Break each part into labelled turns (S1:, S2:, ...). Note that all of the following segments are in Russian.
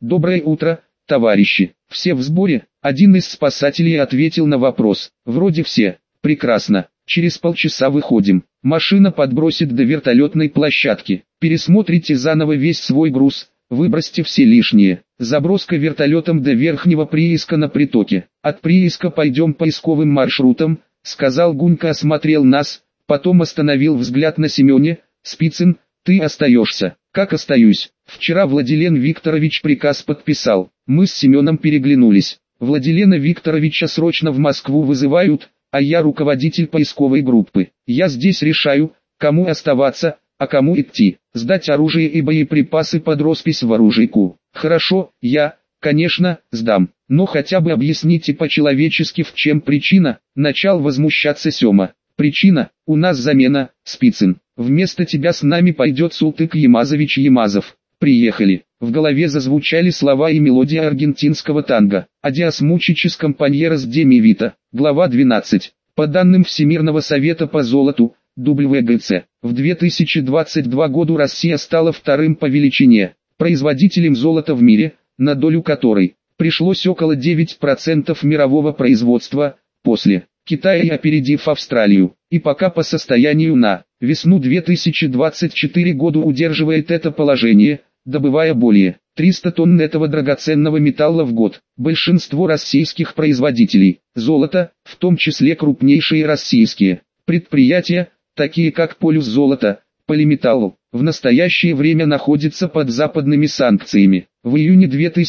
S1: Доброе утро, товарищи. Все в сборе? Один из спасателей ответил на вопрос. Вроде все. Прекрасно. Через полчаса выходим. Машина подбросит до вертолетной площадки. Пересмотрите заново весь свой груз. Выбросьте все лишнее. Заброска вертолетом до верхнего прииска на притоке. От прииска пойдем поисковым маршрутом, сказал Гунька, осмотрел нас, потом остановил взгляд на Семене. Спицын, ты остаешься. Как остаюсь? Вчера Владилен Викторович приказ подписал. Мы с Семеном переглянулись. Владилена Викторовича срочно в Москву вызывают, а я руководитель поисковой группы. Я здесь решаю, кому оставаться, а кому идти. Сдать оружие и боеприпасы под роспись в оружейку. Хорошо, я, конечно, сдам. Но хотя бы объясните по-человечески, в чем причина, начал возмущаться Сема. Причина, у нас замена, Спицын. Вместо тебя с нами пойдет Султык Ямазович Ямазов. Приехали. В голове зазвучали слова и мелодия аргентинского танго. Адиас мучичес компаньерос де ми вита. Глава 12. По данным Всемирного совета по золоту, WGC, в 2022 году Россия стала вторым по величине производителем золота в мире, на долю которой пришлось около 9% мирового производства, после Китая и опередив Австралию, и пока по состоянию на весну 2024 года удерживает это положение, добывая более 300 тонн этого драгоценного металла в год. Большинство российских производителей золота, в том числе крупнейшие российские предприятия, такие как Полюс Золото, Полиметалл, в настоящее время находятся под западными санкциями. В июне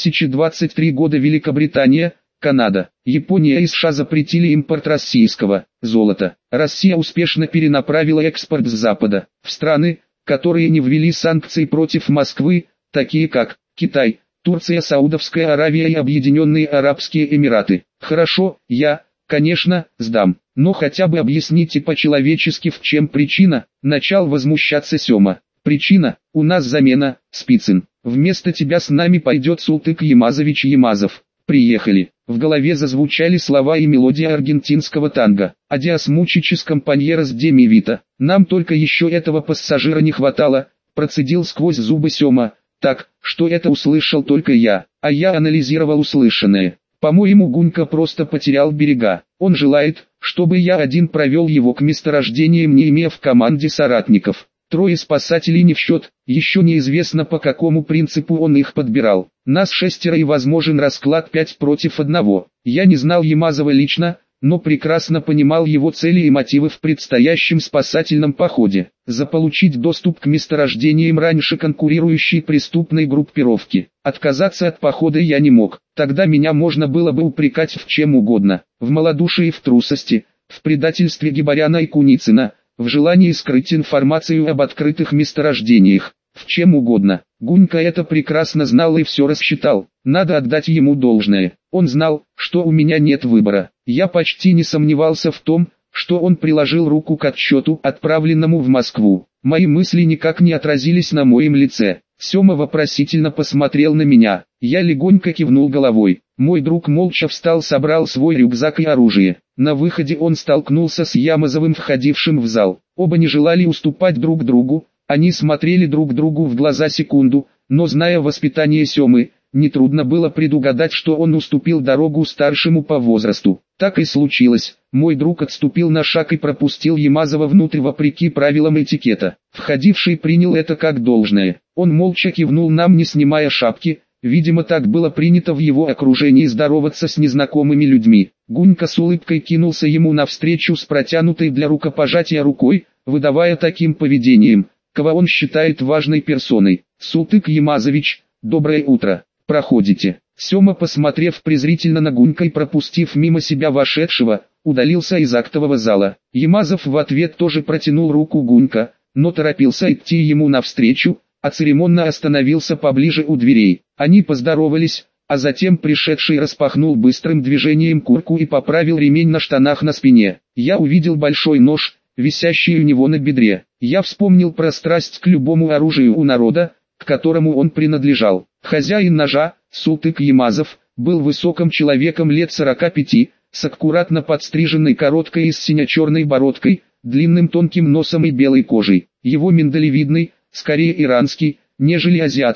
S1: 2023 года Великобритания, Канада, Япония и США запретили импорт российского золота. Россия успешно перенаправила экспорт с Запада в страны, которые не ввели санкции против Москвы, такие как Китай, Турция, Саудовская Аравия и Объединенные Арабские Эмираты. Хорошо, я, конечно, сдам, но хотя бы объясните по-человечески, в чем причина, начал возмущаться Сема. Причина, у нас замена, Спицын. Вместо тебя с нами пойдет Султык Ямазович Ямазов. Приехали. В голове зазвучали слова и мелодия аргентинского танго. Адиас мучичес компаньерос де ми вита. Нам только еще этого пассажира не хватало, процедил сквозь зубы Сема, так, что это услышал только я, а я анализировал услышанное. По-моему, Гунька просто потерял берега. Он желает, чтобы я один провел его к месторождениям, не имея в команде соратников. Трое спасателей не в счет, еще неизвестно по какому принципу он их подбирал. Нас 6 и возможен расклад 5 против 1. Я не знал Ямазова лично, но прекрасно понимал его цели и мотивы в предстоящем спасательном походе. Заполучить доступ к месторождениям раньше конкурирующей преступной группировки. Отказаться от похода я не мог, тогда меня можно было бы упрекать в чем угодно. В малодушии и в трусости, в предательстве Гибаряна и Куницына, в желании скрыть информацию об открытых месторождениях, в чем угодно. Гунька это прекрасно знал и все рассчитал. Надо отдать ему должное. Он знал, что у меня нет выбора. Я почти не сомневался в том, что он приложил руку к отчету, отправленному в Москву. Мои мысли никак не отразились на моем лице. Сема вопросительно посмотрел на меня. Я легонько кивнул головой. Мой друг молча встал, собрал свой рюкзак и оружие. На выходе он столкнулся с Ямазовым, входившим в зал. Оба не желали уступать друг другу. Они смотрели друг другу в глаза секунду, но зная воспитание Семы, нетрудно было предугадать, что он уступил дорогу старшему по возрасту. Так и случилось. Мой друг отступил на шаг и пропустил Ямазова внутрь вопреки правилам этикета. Входивший принял это как должное. Он молча кивнул нам, не снимая шапки. Видимо, так было принято в его окружении здороваться с незнакомыми людьми. Гунька с улыбкой кинулся ему навстречу с протянутой для рукопожатия рукой, выдавая таким поведением, кого он считает важной персоной. Султык Ямазович, доброе утро. Проходите. Сема, посмотрев презрительно на Гунька и пропустив мимо себя вошедшего, удалился из актового зала. Ямазов в ответ тоже протянул руку Гунька, но торопился идти ему навстречу, а церемонно остановился поближе у дверей. Они поздоровались, а затем пришедший распахнул быстрым движением куртку и поправил ремень на штанах на спине. Я увидел большой нож, висящий у него на бедре. Я вспомнил про страсть к любому оружию у народа, к которому он принадлежал. Хозяин ножа, Султык Ямазов, был высоким человеком лет 45, с аккуратно подстриженной короткой и с сине-черной бородкой, длинным тонким носом и белой кожей. Его миндалевидный, скорее иранский, нежели азиатский,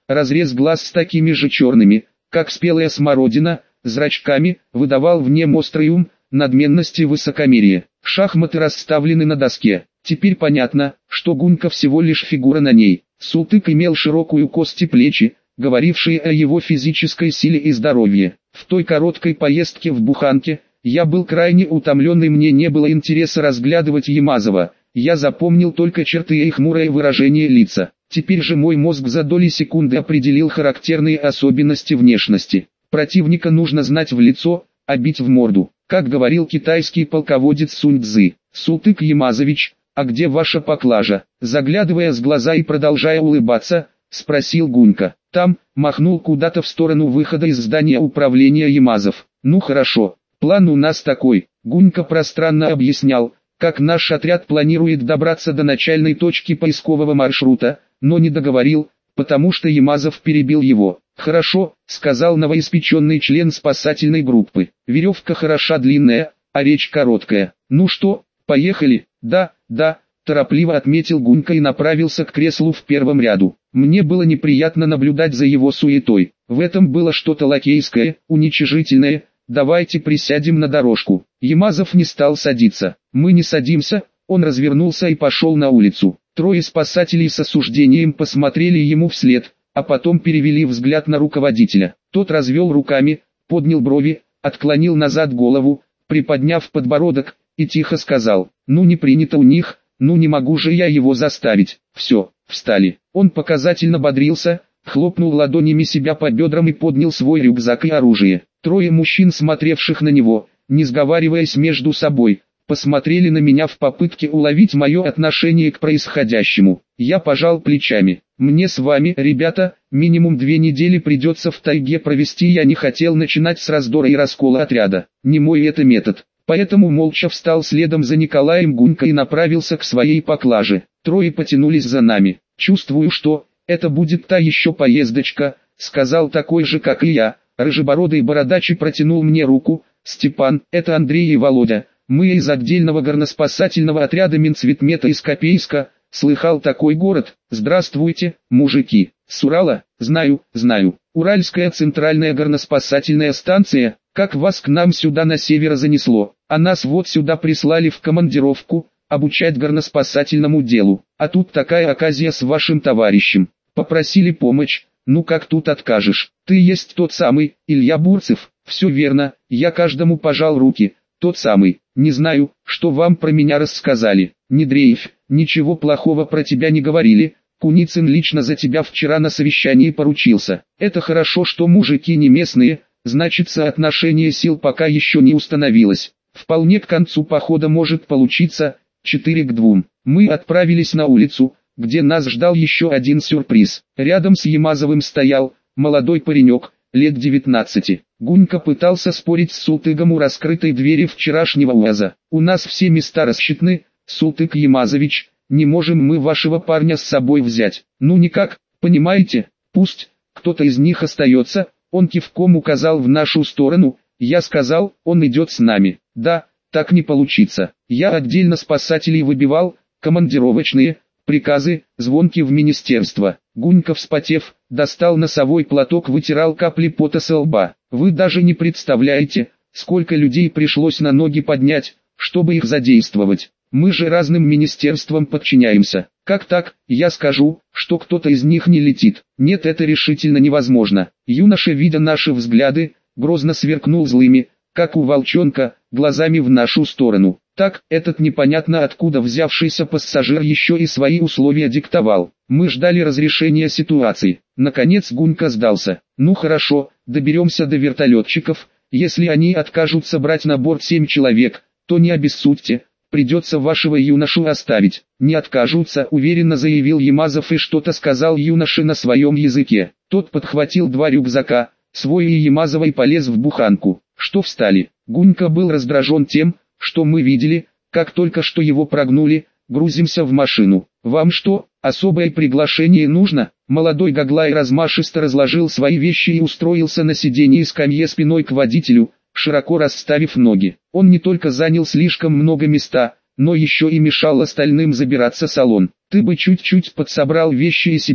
S1: разрез глаз с такими же черными, как спелая смородина, зрачками, выдавал в нем острый ум, надменность и высокомерие. Шахматы расставлены на доске. Теперь понятно, что Гунька всего лишь фигура на ней. Султык имел широкую кость и плечи, говорившие о его физической силе и здоровье. В той короткой поездке в Буханке, я был крайне утомлен и мне не было интереса разглядывать Ямазова. Я запомнил только черты и хмурое выражение лица. Теперь же мой мозг за доли секунды определил характерные особенности внешности. Противника нужно знать в лицо, а бить в морду. Как говорил китайский полководец Сунь Цзы: «Султык Ямазович, а где ваша поклажа?» Заглядывая с глаза и продолжая улыбаться, спросил Гунька. «Там», махнул куда-то в сторону выхода из здания управления Ямазов. «Ну хорошо, план у нас такой». Гунька пространно объяснял, как наш отряд планирует добраться до начальной точки поискового маршрута, но не договорил, потому что Ямазов перебил его. «Хорошо», — сказал новоиспеченный член спасательной группы. «Веревка хороша длинная, а речь короткая. Ну что, поехали?» «Да, да», — торопливо отметил Гунька и направился к креслу в первом ряду. Мне было неприятно наблюдать за его суетой. В этом было что-то лакейское, уничижительное. «Давайте присядем на дорожку». Ямазов не стал садиться. «Мы не садимся», — он развернулся и пошел на улицу. Трое спасателей с осуждением посмотрели ему вслед, а потом перевели взгляд на руководителя. Тот развел руками, поднял брови, отклонил назад голову, приподняв подбородок, и тихо сказал: «Ну не принято у них, ну не могу же я его заставить». «Все, встали». Он показательно бодрился, хлопнул ладонями себя по бедрам и поднял свой рюкзак и оружие. Трое мужчин, смотревших на него, не сговариваясь между собой, посмотрели на меня в попытке уловить мое отношение к происходящему. Я пожал плечами. «Мне с вами, ребята, минимум 2 недели придется в тайге провести. Я не хотел начинать с раздора и раскола отряда. Не мой это метод». Поэтому молча встал следом за Николаем Гунько и направился к своей поклаже. Трое потянулись за нами. «Чувствую, что это будет та еще поездочка», — сказал такой же, как и я. Рыжебородый бородач и протянул мне руку. «Степан, это Андрей и Володя. Мы из отдельного горноспасательного отряда Минцветмета из Копейска. Слыхал такой город? Здравствуйте, мужики. С Урала? Знаю, знаю. Уральская центральная горноспасательная станция. Как вас к нам сюда на север занесло? А нас вот сюда прислали в командировку, обучать горноспасательному делу. А тут такая оказия с вашим товарищем. Попросили помощь. Ну как тут откажешь? Ты есть тот самый, Илья Бурцев?» «Все верно, я каждому пожал руки. Тот самый. Не знаю, что вам про меня рассказали. Не дрейфь, ничего плохого про тебя не говорили. Куницын лично за тебя вчера на совещании поручился. Это хорошо, что мужики не местные, значит соотношение сил пока еще не установилось. Вполне к концу похода может получиться 4 к 2. Мы отправились на улицу, где нас ждал еще один сюрприз. Рядом с Ямазовым стоял молодой паренек, лет 19. Гунька пытался спорить с Султыгом у раскрытой двери вчерашнего УАЗа. «У нас все места рассчитаны, Султык Ямазович, не можем мы вашего парня с собой взять». «Ну никак, понимаете, пусть кто-то из них остается», он кивком указал в нашу сторону. Я сказал: «Он идет с нами». «Да, так не получится. Я отдельно спасателей выбивал, командировочные, приказы, звонки в министерство». Гунька, вспотев, достал носовой платок, вытирал капли пота со лба. «Вы даже не представляете, сколько людей пришлось на ноги поднять, чтобы их задействовать. Мы же разным министерствам подчиняемся. Как так? Я скажу, что кто-то из них не летит». «Нет, это решительно невозможно». Юноша, видя наши взгляды, грозно сверкнул злыми, как у волчонка, глазами в нашу сторону. Так, этот непонятно откуда взявшийся пассажир еще и свои условия диктовал. Мы ждали разрешения ситуации. Наконец Гунька сдался. «Ну хорошо, доберемся до вертолетчиков. Если они откажутся брать на борт 7 человек, то не обессудьте, придется вашего юношу оставить». «Не откажутся», уверенно заявил Ямазов и что-то сказал юноше на своем языке. Тот подхватил 2 рюкзака, свой и Ямазова, и полез в буханку. «Что встали?» Гунька был раздражен тем, что мы видели, как только что его прогнули. «Грузимся в машину». «Вам что, особое приглашение нужно?» Молодой Гаглай размашисто разложил свои вещи и устроился на сиденье скамье спиной к водителю, широко расставив ноги. Он не только занял слишком много места, но еще и мешал остальным забираться в салон. «Ты бы чуть-чуть подсобрал вещи и себя,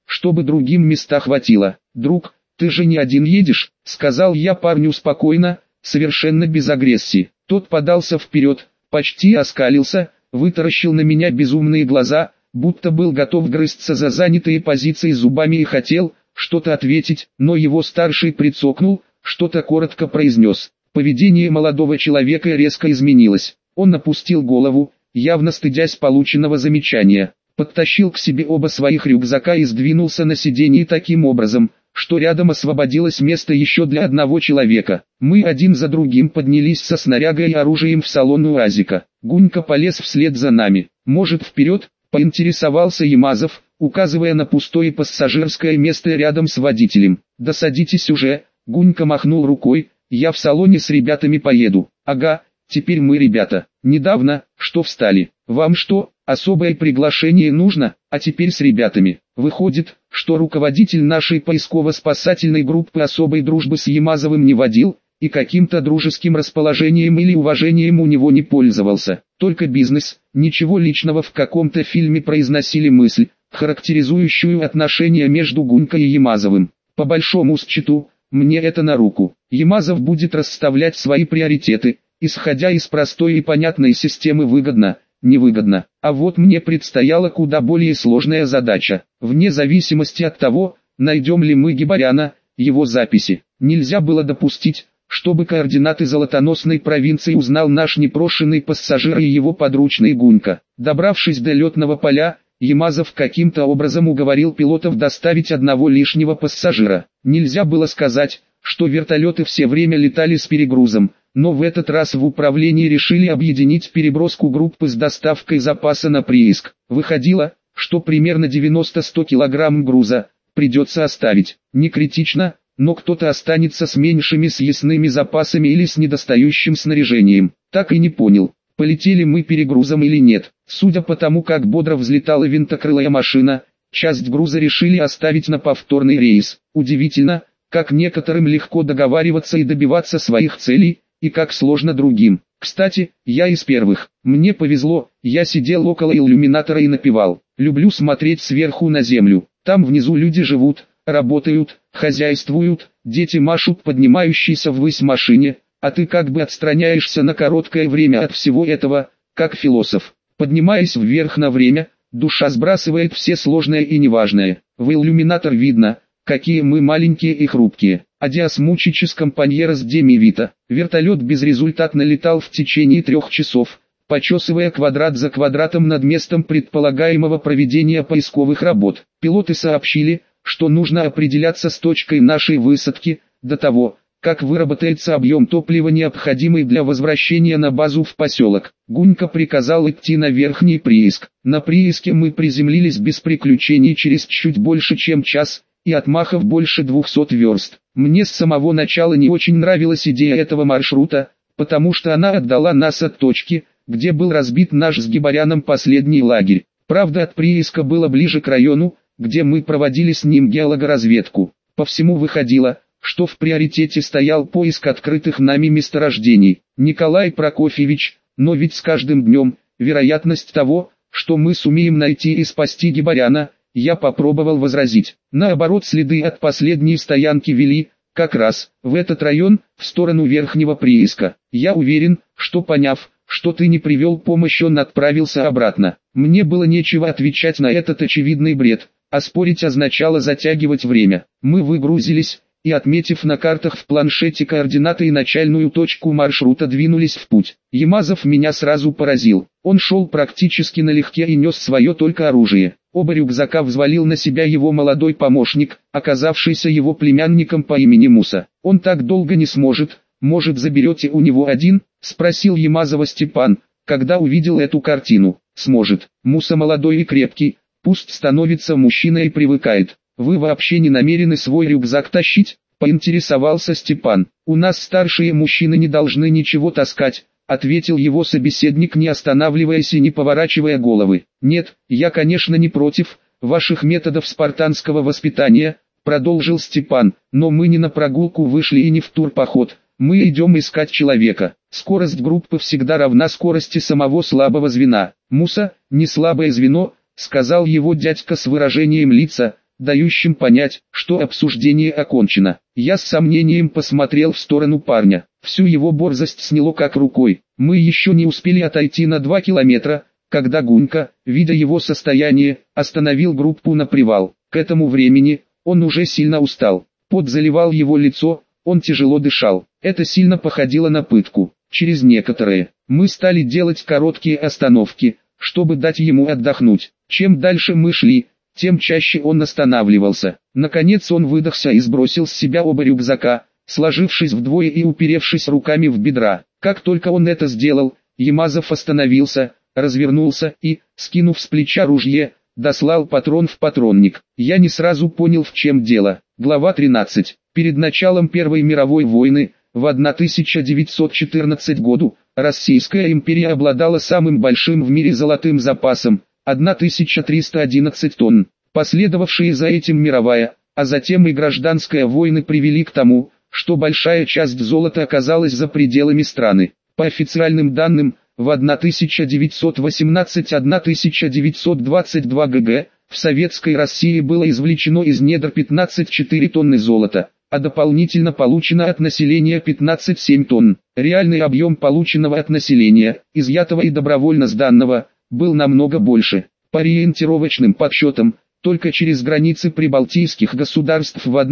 S1: чтобы другим места хватило. «Друг, ты же не один едешь», — сказал я парню спокойно, совершенно без агрессии. Тот подался вперед, почти оскалился, вытаращил на меня безумные глаза, будто был готов грызться за занятые позиции зубами и хотел что-то ответить, но его старший прицокнул, что-то коротко произнес. Поведение молодого человека резко изменилось. Он опустил голову, явно стыдясь полученного замечания, подтащил к себе оба своих рюкзака и сдвинулся на сиденье таким образом, что рядом освободилось место еще для одного человека. Мы один за другим поднялись со снарягой и оружием в салон УАЗика. Гунька полез вслед за нами. «Может, вперед?» — поинтересовался Ямазов, указывая на пустое пассажирское место рядом с водителем. «Да садитесь уже», — Гунька махнул рукой, — «я в салоне с ребятами поеду». «Ага, теперь мы ребята. Недавно, что встали. Вам что, особое приглашение нужно, а теперь с ребятами?» Выходит, что руководитель нашей поисково-спасательной группы особой дружбы с Ямазовым не водил, и каким-то дружеским расположением или уважением у него не пользовался. Только бизнес, ничего личного. В каком-то фильме произносили мысль, характеризующую отношения между Гунькой и Ямазовым. По большому счету, мне это на руку. Ямазов будет расставлять свои приоритеты, исходя из простой и понятной системы выгодно, невыгодно. А вот мне предстояла куда более сложная задача. Вне зависимости от того, найдем ли мы Гибаряна, его записи, нельзя было допустить, чтобы координаты золотоносной провинции узнал наш непрошенный пассажир и его подручный Гунька. Добравшись до летного поля, Ямазов каким-то образом уговорил пилотов доставить одного лишнего пассажира. Нельзя было сказать, что вертолеты все время летали с перегрузом, но в этот раз в управлении решили объединить переброску группы с доставкой запаса на прииск. Выходило, что примерно 90-100 килограмм груза придется оставить. Не критично, но кто-то останется с меньшими съестными запасами или с недостающим снаряжением. Так и не понял, полетели мы перегрузом или нет. Судя по тому, как бодро взлетала винтокрылая машина, часть груза решили оставить на повторный рейс. Удивительно, как некоторым легко договариваться и добиваться своих целей, и как сложно другим. Кстати, я из первых. Мне повезло, я сидел около иллюминатора и напевал. Люблю смотреть сверху на землю. Там внизу люди живут, работают, хозяйствуют, дети машут поднимающейся ввысь машине, а ты как бы отстраняешься на короткое время от всего этого, как философ. Поднимаясь вверх на время, душа сбрасывает все сложное и неважное. В иллюминатор видно, какие мы маленькие и хрупкие. Адиас мучичес компаньерос де ми вита. Вертолет безрезультатно летал в течение 3 часов, почесывая квадрат за квадратом над местом предполагаемого проведения поисковых работ. Пилоты сообщили, что нужно определяться с точкой нашей высадки, до того, как выработается объем топлива, необходимый для возвращения на базу в поселок. Гунька приказал идти на верхний прииск. На прииске мы приземлились без приключений через чуть больше чем час, и отмахов больше 200 верст. Мне с самого начала не очень нравилась идея этого маршрута, потому что она отдала нас от точки, где был разбит наш с Гибаряном последний лагерь. Правда, от прииска было ближе к району, где мы проводили с ним геологоразведку. По всему выходило, что в приоритете стоял поиск открытых нами месторождений. Николай Прокофьевич, но ведь с каждым днем, вероятность того, что мы сумеем найти и спасти Гибаряна, я попробовал возразить. Наоборот, следы от последней стоянки вели, как раз, в этот район, в сторону верхнего прииска. Я уверен, что поняв, что ты не привел помощь, он отправился обратно. Мне было нечего отвечать на этот очевидный бред, а спорить означало затягивать время. Мы выгрузились, и отметив на картах в планшете координаты и начальную точку маршрута, двинулись в путь. Ямазов меня сразу поразил. Он шел практически налегке и нес свое только оружие. Оба рюкзака взвалил на себя его молодой помощник, оказавшийся его племянником по имени Муса. «Он так долго не сможет, может, заберете у него один?» — спросил Ямазова Степан, когда увидел эту картину. «Сможет. Муса молодой и крепкий, пусть становится мужчиной и привыкает. Вы вообще не намерены свой рюкзак тащить?» — поинтересовался Степан. «У нас старшие мужчины не должны ничего таскать», — ответил его собеседник, не останавливаясь и не поворачивая головы. «Нет, я, конечно, не против ваших методов спартанского воспитания», — продолжил Степан, «но мы не на прогулку вышли и не в турпоход, мы идем искать человека. Скорость группы всегда равна скорости самого слабого звена. Муса, не слабое звено», — сказал его дядька с выражением лица, дающим понять, что обсуждение окончено. Я с сомнением посмотрел в сторону парня. Всю его борзость сняло как рукой. Мы еще не успели отойти на 2 километра, когда Гунька, видя его состояние, остановил группу на привал. К этому времени он уже сильно устал. Пот заливал его лицо, он тяжело дышал. Это сильно походило на пытку. Через некоторое мы стали делать короткие остановки, чтобы дать ему отдохнуть. Чем дальше мы шли, тем чаще он останавливался. Наконец он выдохся и сбросил с себя оба рюкзака, сложившись вдвое и уперевшись руками в бедра. Как только он это сделал, Ямазов остановился, развернулся и, скинув с плеча ружье, дослал патрон в патронник. Я не сразу понял, в чем дело. Глава 13. Перед началом Первой мировой войны, в 1914 году, Российская империя обладала самым большим в мире золотым запасом – 1311 тонн. Последовавшие за этим мировая, а затем и гражданская войны привели к тому, что большая часть золота оказалась за пределами страны. По официальным данным, в 1918-1922 г. в Советской России было извлечено из недр 15,4 тонны золота, а дополнительно получено от населения 15,7 тонн. Реальный объем полученного от населения, изъятого и добровольно сданного, был намного больше. По ориентировочным подсчетам, только через границы прибалтийских государств в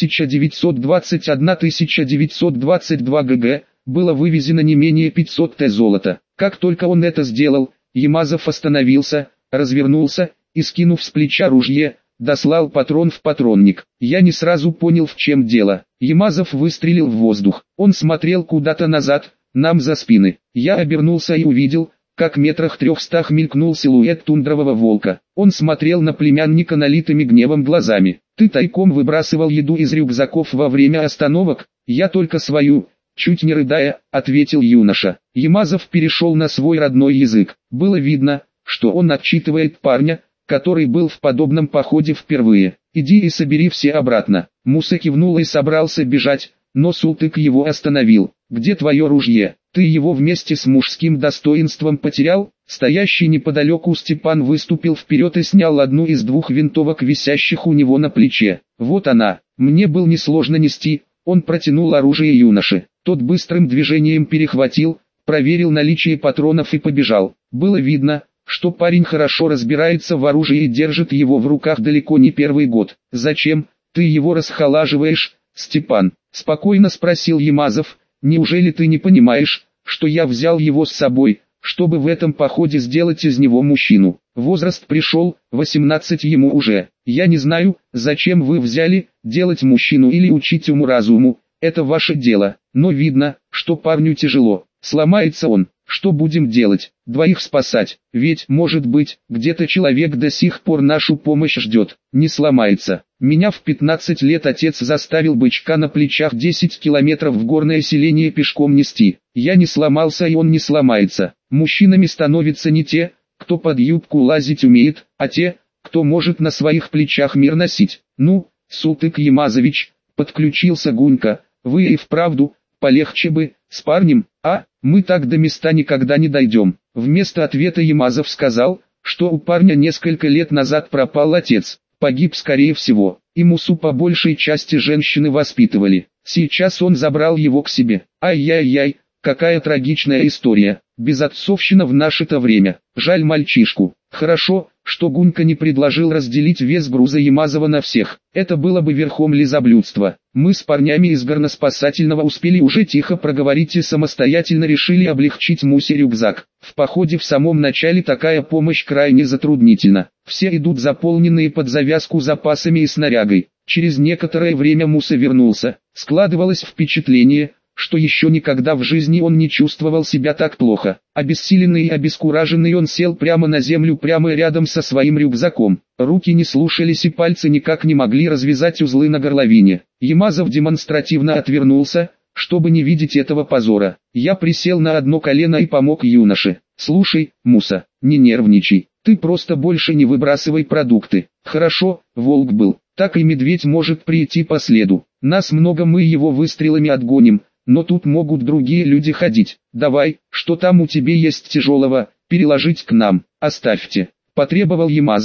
S1: 1920-1922 г. было вывезено не менее 500 т золота. Как только он это сделал, Ямазов остановился, развернулся и, скинув с плеча ружье, дослал патрон в патронник. Я не сразу понял, в чем дело. Ямазов выстрелил в воздух. Он смотрел куда-то назад, нам за спины. Я обернулся и увидел, как метрах 300 мелькнул силуэт тундрового волка. Он смотрел на племянника налитыми гневом глазами. «Ты тайком выбрасывал еду из рюкзаков во время остановок?» «Я только свою», чуть не рыдая, ответил юноша. Ямазов перешел на свой родной язык. Было видно, что он отчитывает парня, который был в подобном походе впервые. «Иди и собери все обратно». Муса кивнул и собрался бежать, но Султык его остановил. «Где твое ружье? Ты его вместе с мужским достоинством потерял?» Стоящий неподалеку Степан выступил вперед и снял одну из 2 винтовок, висящих у него на плече. «Вот она, мне было несложно нести». Он протянул оружие юноше. Тот быстрым движением перехватил, проверил наличие патронов и побежал. Было видно, что парень хорошо разбирается в оружии и держит его в руках далеко не первый год. «Зачем ты его расхолаживаешь, Степан?» – спокойно спросил Ямазов. «Неужели ты не понимаешь, что я взял его с собой, чтобы в этом походе сделать из него мужчину? Возраст пришел, 18 ему уже. Я не знаю, зачем вы взяли, делать мужчину или учить уму-разуму, это ваше дело, но видно, что парню тяжело. Сломается он, что будем делать? 2 спасать, ведь, может быть, где-то человек до сих пор нашу помощь ждет. Не сломается. Меня в 15 лет отец заставил бычка на плечах 10 километров в горное селение пешком нести. Я не сломался, и он не сломается. Мужчинами становятся не те, кто под юбку лазить умеет, а те, кто может на своих плечах мир носить. Ну, Султык Ямазович, подключился Гунька, вы и вправду, полегче бы, с парнем, а, мы так до места никогда не дойдем. Вместо ответа Ямазов сказал, что у парня несколько лет назад пропал отец, погиб скорее всего, и Мусу по большей части женщины воспитывали. Сейчас он забрал его к себе. Ай-яй-яй, какая трагичная история, безотцовщина в наше-то время, жаль мальчишку. Хорошо, что Гунька не предложил разделить вес груза Ямазова на всех, это было бы верхом лизоблюдства. Мы с парнями из горноспасательного успели уже тихо проговорить и самостоятельно решили облегчить Мусе рюкзак. В походе в самом начале такая помощь крайне затруднительна. Все идут заполненные под завязку запасами и снарягой. Через некоторое время Муса вернулся. Складывалось впечатление, что еще никогда в жизни он не чувствовал себя так плохо. Обессиленный и обескураженный он сел прямо на землю прямо рядом со своим рюкзаком. Руки не слушались и пальцы никак не могли развязать узлы на горловине. Ямазов демонстративно отвернулся, чтобы не видеть этого позора. Я присел на одно колено и помог юноше. «Слушай, Муса, не нервничай, ты просто больше не выбрасывай продукты. Хорошо, волк был, так и медведь может прийти по следу. Нас много, мы его выстрелами отгоним. Но тут могут другие люди ходить. Давай, что там у тебя есть тяжелого, переложить к нам, оставьте», — потребовал Ямазов.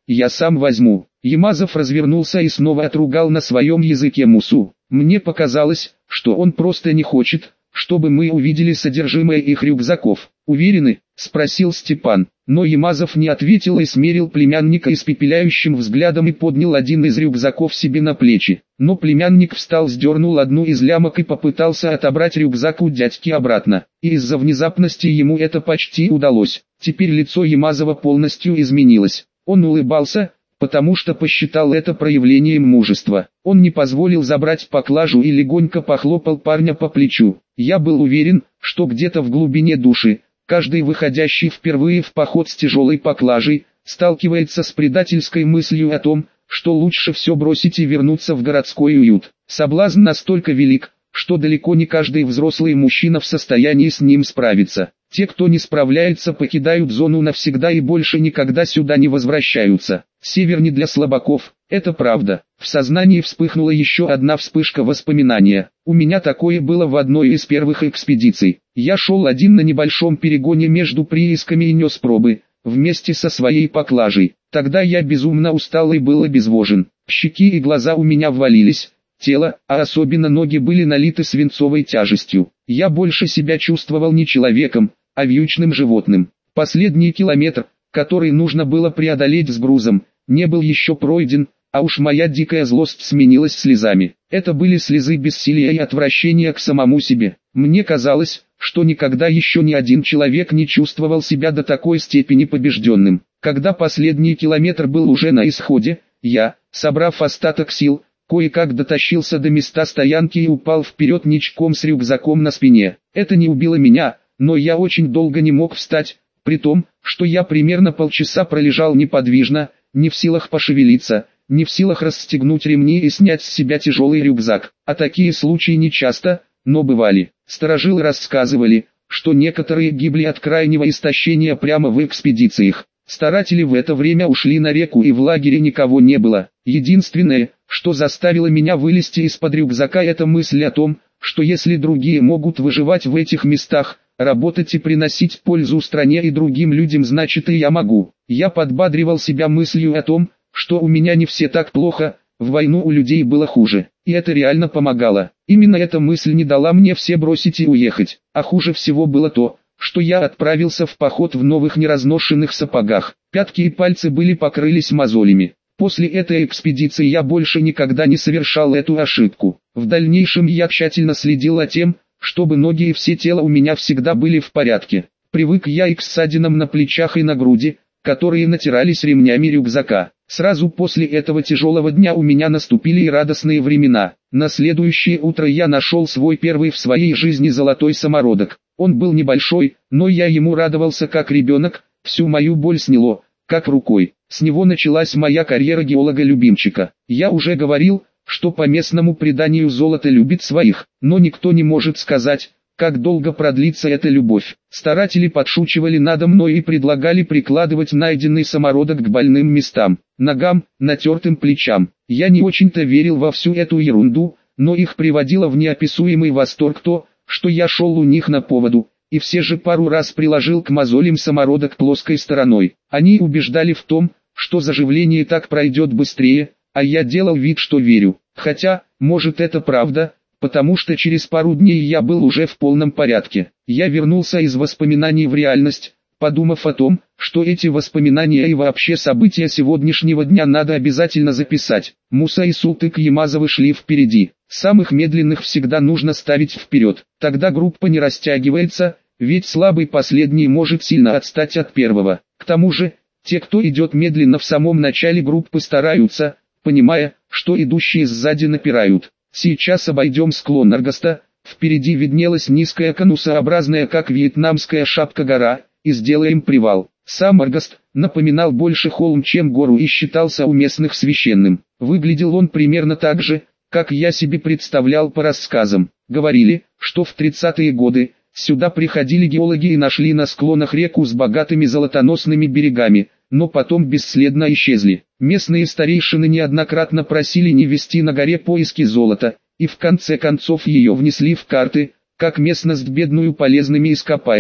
S1: я сам возьму». Ямазов развернулся и снова отругал на своем языке Мусу. Мне показалось, что он просто не хочет, чтобы мы увидели содержимое их рюкзаков. «Уверены?» – спросил Степан. Но Ямазов не ответил и смерил племянника испепеляющим взглядом и поднял один из рюкзаков себе на плечи. Но племянник встал, сдернул одну из лямок и попытался отобрать рюкзак у дядьки обратно. И из-за внезапности ему это почти удалось. Теперь лицо Ямазова полностью изменилось. Он улыбался, потому что посчитал это проявлением мужества. Он не позволил забрать поклажу и легонько похлопал парня по плечу. Я был уверен, что где-то в глубине души, каждый выходящий впервые в поход с тяжелой поклажей, сталкивается с предательской мыслью о том, что лучше все бросить и вернуться в городской уют. Соблазн настолько велик, что далеко не каждый взрослый мужчина в состоянии с ним справиться. Те, кто не справляется, покидают зону навсегда и больше никогда сюда не возвращаются. Север не для слабаков, это правда. В сознании вспыхнула еще одна вспышка воспоминания. У меня такое было в одной из первых экспедиций. Я шел один на небольшом перегоне между приисками и нес пробы, вместе со своей поклажей. Тогда я безумно устал и был обезвожен. Щеки и глаза у меня ввалились. Тело, а особенно ноги, были налиты свинцовой тяжестью. Я больше себя чувствовал не человеком, а вьючным животным. Последний километр, который нужно было преодолеть с грузом, не был еще пройден, а уж моя дикая злость сменилась слезами. Это были слезы бессилия и отвращения к самому себе. Мне казалось, что никогда еще ни один человек не чувствовал себя до такой степени побежденным. Когда последний километр был уже на исходе, я, собрав остаток сил, кое-как дотащился до места стоянки и упал вперед ничком с рюкзаком на спине. Это не убило меня, но я очень долго не мог встать, при том, что я примерно полчаса пролежал неподвижно, не в силах пошевелиться, не в силах расстегнуть ремни и снять с себя тяжелый рюкзак. А такие случаи не часто, но бывали. Старожилы рассказывали, что некоторые гибли от крайнего истощения прямо в экспедициях. Старатели в это время ушли на реку и в лагере никого не было. Единственное, что заставило меня вылезти из-под рюкзака, это мысль о том, что если другие могут выживать в этих местах, работать и приносить пользу стране и другим людям, значит и я могу. Я подбадривал себя мыслью о том, что у меня не все так плохо, в войну у людей было хуже. И это реально помогало. Именно эта мысль не дала мне все бросить и уехать. А хуже всего было то, что я отправился в поход в новых неразношенных сапогах. Пятки и пальцы были покрылись мозолями. После этой экспедиции я больше никогда не совершал эту ошибку. В дальнейшем я тщательно следил за тем, чтобы ноги и все тело у меня всегда были в порядке. Привык я и к ссадинам на плечах и на груди, которые натирались ремнями рюкзака. Сразу после этого тяжелого дня у меня наступили и радостные времена. На следующее утро я нашел свой первый в своей жизни золотой самородок. Он был небольшой, но я ему радовался как ребенок, всю мою боль сняло, как рукой. С него началась моя карьера геолога-любимчика. Я уже говорил, что по местному преданию золото любит своих, но никто не может сказать, как долго продлится эта любовь. Старатели подшучивали надо мной и предлагали прикладывать найденный самородок к больным местам, ногам, натертым плечам. Я не очень-то верил во всю эту ерунду, но их приводило в неописуемый восторг то, что я шел у них на поводу, и все же пару раз приложил к мозолям самородок плоской стороной. Они убеждали в том, что заживление так пройдет быстрее, а я делал вид, что верю. Хотя, может, это правда, потому что через пару дней я был уже в полном порядке. Я вернулся из воспоминаний в реальность, подумав о том, что эти воспоминания и вообще события сегодняшнего дня надо обязательно записать. Муса и Султык Ямазовы шли впереди. Самых медленных всегда нужно ставить вперед. Тогда группа не растягивается, ведь слабый последний может сильно отстать от первого. К тому же, те, кто идет медленно в самом начале группы, стараются, понимая, что идущие сзади напирают. Сейчас обойдем склон Аргаста, впереди виднелась низкая конусообразная, как вьетнамская шапка, гора, и сделаем привал. Сам Аргаст напоминал больше холм, чем гору, и считался у местных священным. Выглядел он примерно так же, как я себе представлял по рассказам. Говорили, что в 30-е годы сюда приходили геологи и нашли на склонах реку с богатыми золотоносными берегами, но потом бесследно исчезли. Местные старейшины неоднократно просили не вести на горе поиски золота, и в конце концов ее внесли в карты, как местность, бедную полезными ископаемыми.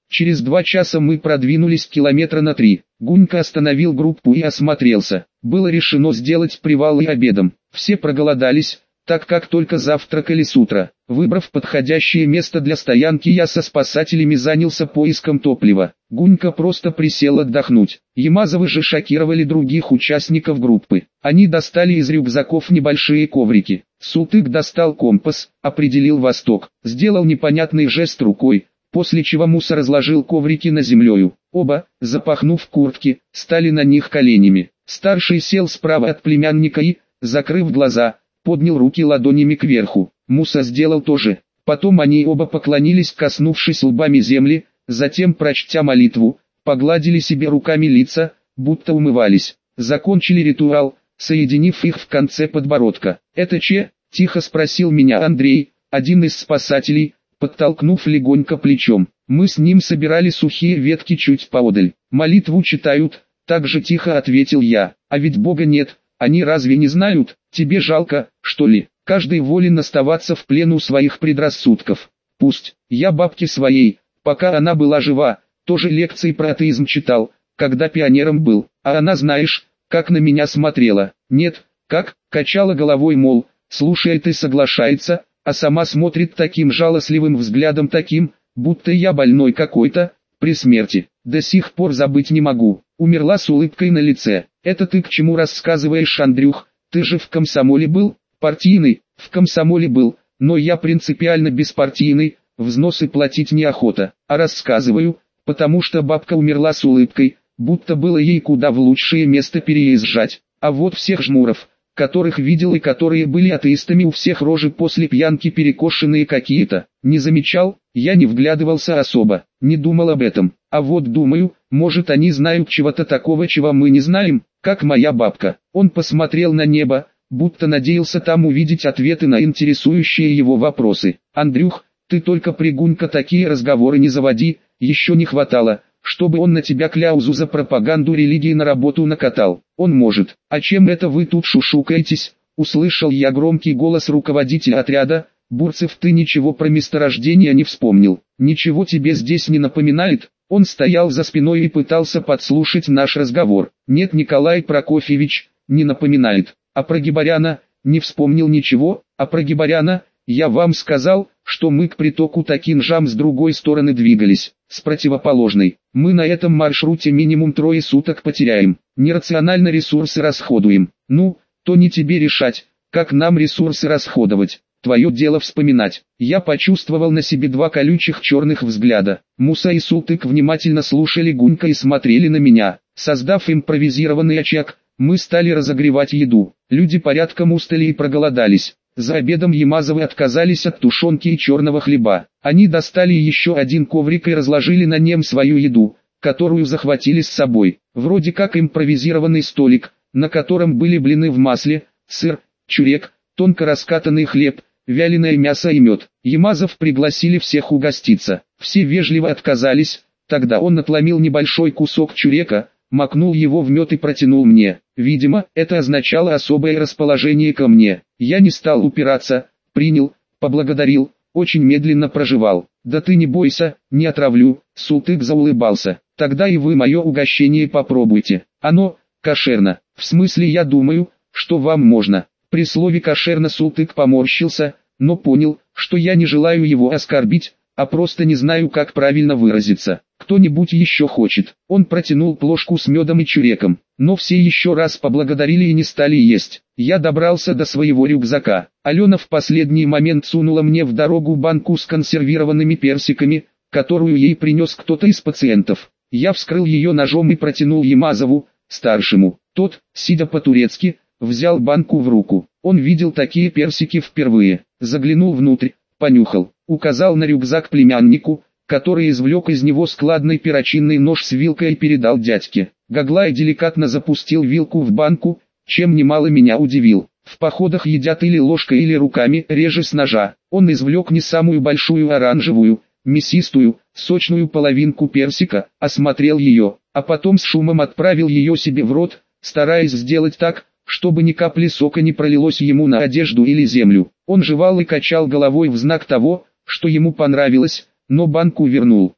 S1: Через 2 часа мы продвинулись километра на 3. Гунька остановил группу и осмотрелся. Было решено сделать привал и обедом. Все проголодались, так как только завтракали с утра. Выбрав подходящее место для стоянки, я со спасателями занялся поиском топлива. Гунька просто присел отдохнуть. Ямазовы же шокировали других участников группы. Они достали из рюкзаков небольшие коврики. Султык достал компас, определил восток, сделал непонятный жест рукой, после чего Муса разложил коврики на землею. Оба, запахнув куртки, стали на них коленями. Старший сел справа от племянника и, закрыв глаза, поднял руки ладонями кверху. Муса сделал то же. Потом они оба поклонились, коснувшись лбами земли, затем, прочтя молитву, погладили себе руками лица, будто умывались. Закончили ритуал, соединив их в конце подбородка. «Это че?» – тихо спросил меня Андрей, один из спасателей, подтолкнув легонько плечом. Мы с ним собирали сухие ветки чуть поодаль. «Молитву читают», – так же тихо ответил я. «А ведь Бога нет, они разве не знают? Тебе жалко, что ли? Каждый волен оставаться в плену своих предрассудков. Пусть. Я бабке своей, пока она была жива, тоже лекции про атеизм читал, когда пионером был, а она, знаешь, как на меня смотрела. Нет, как, качала головой, мол, слушает и соглашается, а сама смотрит таким жалостливым взглядом, таким, будто я больной какой-то, при смерти. До сих пор забыть не могу. Умерла с улыбкой на лице. Это ты к чему рассказываешь, Андрюх? Ты же в комсомоле был? Партийный, в комсомоле был, но я принципиально беспартийный, взносы платить неохота. А рассказываю, потому что бабка умерла с улыбкой, будто было ей куда в лучшее место переезжать. А вот всех жмуров, которых видел и которые были атеистами, у всех рожи после пьянки перекошенные какие-то. Не замечал, я не вглядывался особо, не думал об этом. А вот думаю, может они знают чего-то такого, чего мы не знаем, как моя бабка. Он посмотрел на небо, будто надеялся там увидеть ответы на интересующие его вопросы. «Андрюх, ты только при Гунька такие разговоры не заводи, еще не хватало, чтобы он на тебя кляузу за пропаганду религии на работу накатал. Он может. А чем это вы тут шушукаетесь?» Услышал я громкий голос руководителя отряда. «Бурцев, ты ничего про месторождение не вспомнил? Ничего тебе здесь не напоминает?» Он стоял за спиной и пытался подслушать наш разговор. «Нет, Николай Прокофьевич, не напоминает. А про Гибаряна, не вспомнил ничего, а про Гибаряна, я вам сказал, что мы к притоку Такинжам с другой стороны двигались, с противоположной. Мы на этом маршруте минимум 3 суток потеряем, нерационально ресурсы расходуем. Ну, то не тебе решать, как нам ресурсы расходовать, твое дело вспоминать». Я почувствовал на себе 2 колючих черных взгляда. Муса и Султык внимательно слушали Гунька и смотрели на меня. Создав импровизированный очаг, мы стали разогревать еду. Люди порядком устали и проголодались. За обедом Ямазовы отказались от тушенки и черного хлеба. Они достали еще один коврик и разложили на нем свою еду, которую захватили с собой. Вроде как импровизированный столик, на котором были блины в масле, сыр, чурек, тонко раскатанный хлеб, вяленое мясо и мед. Ямазов пригласили всех угоститься. Все вежливо отказались. Тогда он отломил небольшой кусок чурека, макнул его в мед и протянул мне. Видимо, это означало особое расположение ко мне. Я не стал упираться, принял, поблагодарил, очень медленно прожевал. «Да ты не бойся, не отравлю», — Султык заулыбался. «Тогда и вы мое угощение попробуйте. Оно, кошерно. В смысле, я думаю, что вам можно». При слове «кошерно» Султык поморщился, но понял, что я не желаю его оскорбить, а просто не знаю, как правильно выразиться. «Кто-нибудь еще хочет?» Он протянул плошку с медом и чуреком, но все еще раз поблагодарили и не стали есть. Я добрался до своего рюкзака. Алена в последний момент сунула мне в дорогу банку с консервированными персиками, которую ей принес кто-то из пациентов. Я вскрыл ее ножом и протянул Ямазову, старшему. Тот, сидя по-турецки, взял банку в руку. Он видел такие персики впервые. Заглянул внутрь, понюхал, указал на рюкзак племяннику, который извлек из него складный перочинный нож с вилкой и передал дядьке. Гаглай деликатно запустил вилку в банку, чем немало меня удивил. В походах едят или ложкой, или руками, реже с ножа. Он извлек не самую большую оранжевую, мясистую, сочную половинку персика, осмотрел ее, а потом с шумом отправил ее себе в рот, стараясь сделать так, чтобы ни капли сока не пролилось ему на одежду или землю. Он жевал и качал головой в знак того, что ему понравилось, но банку вернул.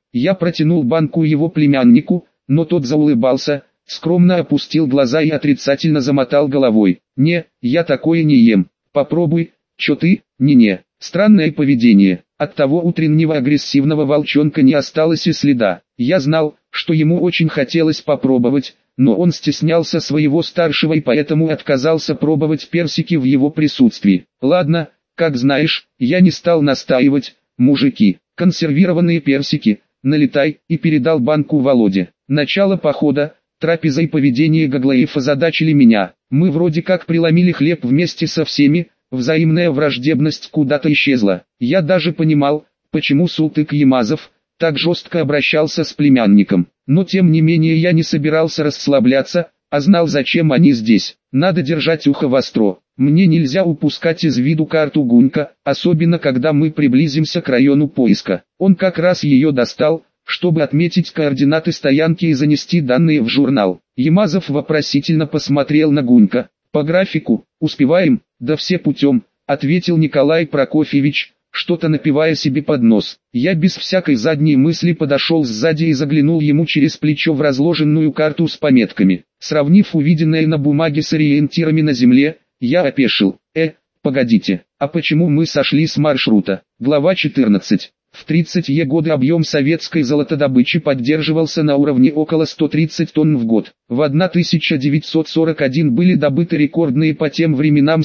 S1: Я протянул банку его племяннику, но тот заулыбался, скромно опустил глаза и отрицательно замотал головой. «Не, я такое не ем. Попробуй, чё ты, не-не». Странное поведение. От того утреннего агрессивного волчонка не осталось и следа. Я знал, что ему очень хотелось попробовать, но он стеснялся своего старшего и поэтому отказался пробовать персики в его присутствии. Ладно, как знаешь, я не стал настаивать. Мужики, консервированные персики, налетай, и передал банку Володе. Начало похода, трапеза и поведение Гаглаев озадачили меня. Мы вроде как преломили хлеб вместе со всеми, взаимная враждебность куда-то исчезла. Я даже понимал, почему Султык Ямазов так жестко обращался с племянником. Но тем не менее я не собирался расслабляться, а знал, зачем они здесь. Надо держать ухо востро. Мне нельзя упускать из виду карту Гунька, особенно когда мы приблизимся к району поиска. Он как раз ее достал, чтобы отметить координаты стоянки и занести данные в журнал. Ямазов вопросительно посмотрел на Гунька. «По графику, успеваем?» «Да все путем», — ответил Николай Прокофьевич, что-то напивая себе под нос. Я без всякой задней мысли подошел сзади и заглянул ему через плечо в разложенную карту с пометками. Сравнив увиденное на бумаге с ориентирами на земле, я опешил. Погодите, а почему мы сошли с маршрута? Глава 14. В 30-е годы объем советской золотодобычи поддерживался на уровне около 130 тонн в год. В 1941 были добыты рекордные по тем временам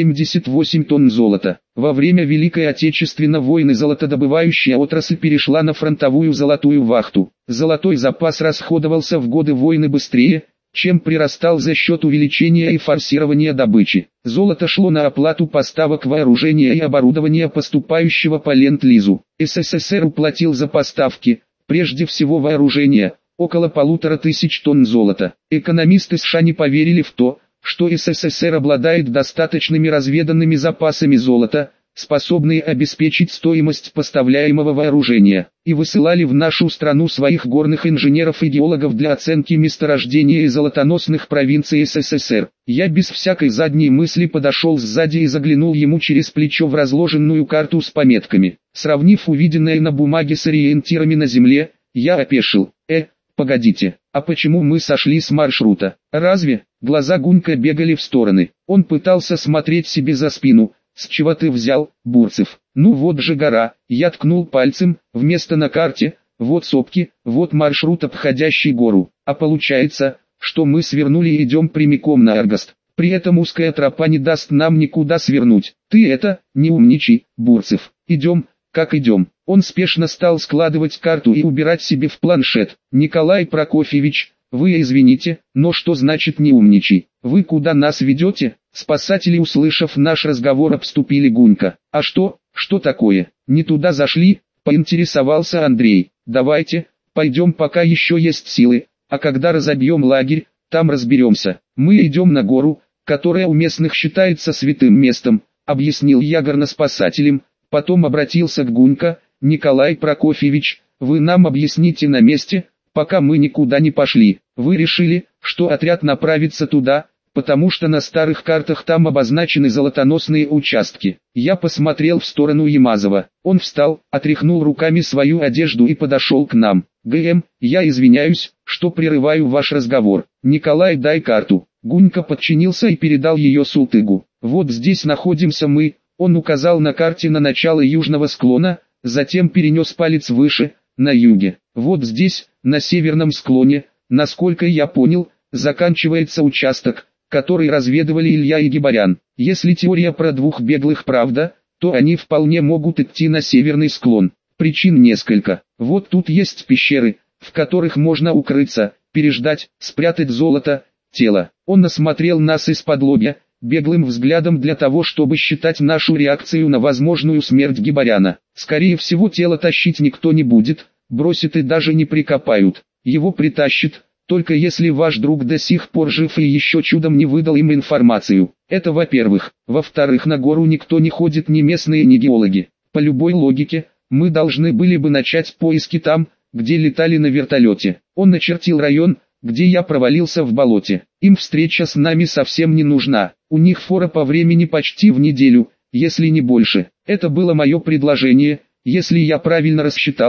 S1: 178 тонн золота. Во время Великой Отечественной войны золотодобывающая отрасль перешла на фронтовую золотую вахту. Золотой запас расходовался в годы войны быстрее, чем прирастал за счет увеличения и форсирования добычи. Золото шло на оплату поставок вооружения и оборудования, поступающего по Ленд-лизу. СССР уплатил за поставки, прежде всего вооружения, около 1500 тонн золота. Экономисты США не поверили в то, что СССР обладает достаточными разведанными запасами золота, способные обеспечить стоимость поставляемого вооружения, и высылали в нашу страну своих горных инженеров и геологов для оценки месторождения золотоносных провинций СССР. Я без всякой задней мысли подошел сзади и заглянул ему через плечо в разложенную карту с пометками. Сравнив увиденное на бумаге с ориентирами на земле, я опешил. Погодите, а почему мы сошли с маршрута? Разве? Глаза Гунька бегали в стороны. Он пытался смотреть себе за спину. «С чего ты взял, Бурцев? Ну вот же гора», я ткнул пальцем, вместо на карте, вот сопки, вот маршрут, обходящий гору. А получается, что мы свернули и идем прямиком на Аргаст. При этом узкая тропа не даст нам никуда свернуть. Ты не умничай, Бурцев. Идем, как идем. Он спешно стал складывать карту и убирать себе в планшет. «Николай Прокофьевич, вы извините, но что значит не умничай? Вы куда нас ведете?» Спасатели, услышав наш разговор, обступили Гунька. «А что такое? Не туда зашли?» — поинтересовался Андрей. «Давайте, пойдем, пока еще есть силы, а когда разобьем лагерь, там разберемся. Мы идем на гору, которая у местных считается святым местом», — объяснил я горноспасателям, потом обратился к Гунька. «Николай Прокофьевич, вы нам объясните на месте, пока мы никуда не пошли. Вы решили, что отряд направится туда, потому что на старых картах там обозначены золотоносные участки». Я посмотрел в сторону Ямазова. Он встал, отряхнул руками свою одежду и подошел к нам. «ГМ, я извиняюсь, что прерываю ваш разговор. Николай, дай карту». Гунька подчинился и передал ее Султыгу. «Вот здесь находимся мы», он указал на карте на начало южного склона, затем перенес палец выше, на юге. «Вот здесь, на северном склоне, насколько я понял, заканчивается участок, который разведывали Илья и Гибарян. Если теория про двух беглых правда, то они вполне могут идти на северный склон. Причин несколько. Вот тут есть пещеры, в которых можно укрыться, переждать, спрятать золото, тело». Он осмотрел нас из-под-лобья, беглым взглядом для того, чтобы считать нашу реакцию на возможную смерть Гибаряна. «Скорее всего, тело тащить никто не будет, бросит и даже не прикопают. Его притащит, только если ваш друг до сих пор жив и еще чудом не выдал им информацию. Это во-первых. Во-вторых, на гору никто не ходит, ни местные, ни геологи. По любой логике, мы должны были бы начать поиски там, где летали на вертолете». Он начертил район, где я провалился в болоте. «Им встреча с нами совсем не нужна. У них фора по времени почти в неделю, если не больше. Это было мое предложение. Если я правильно рассчитал,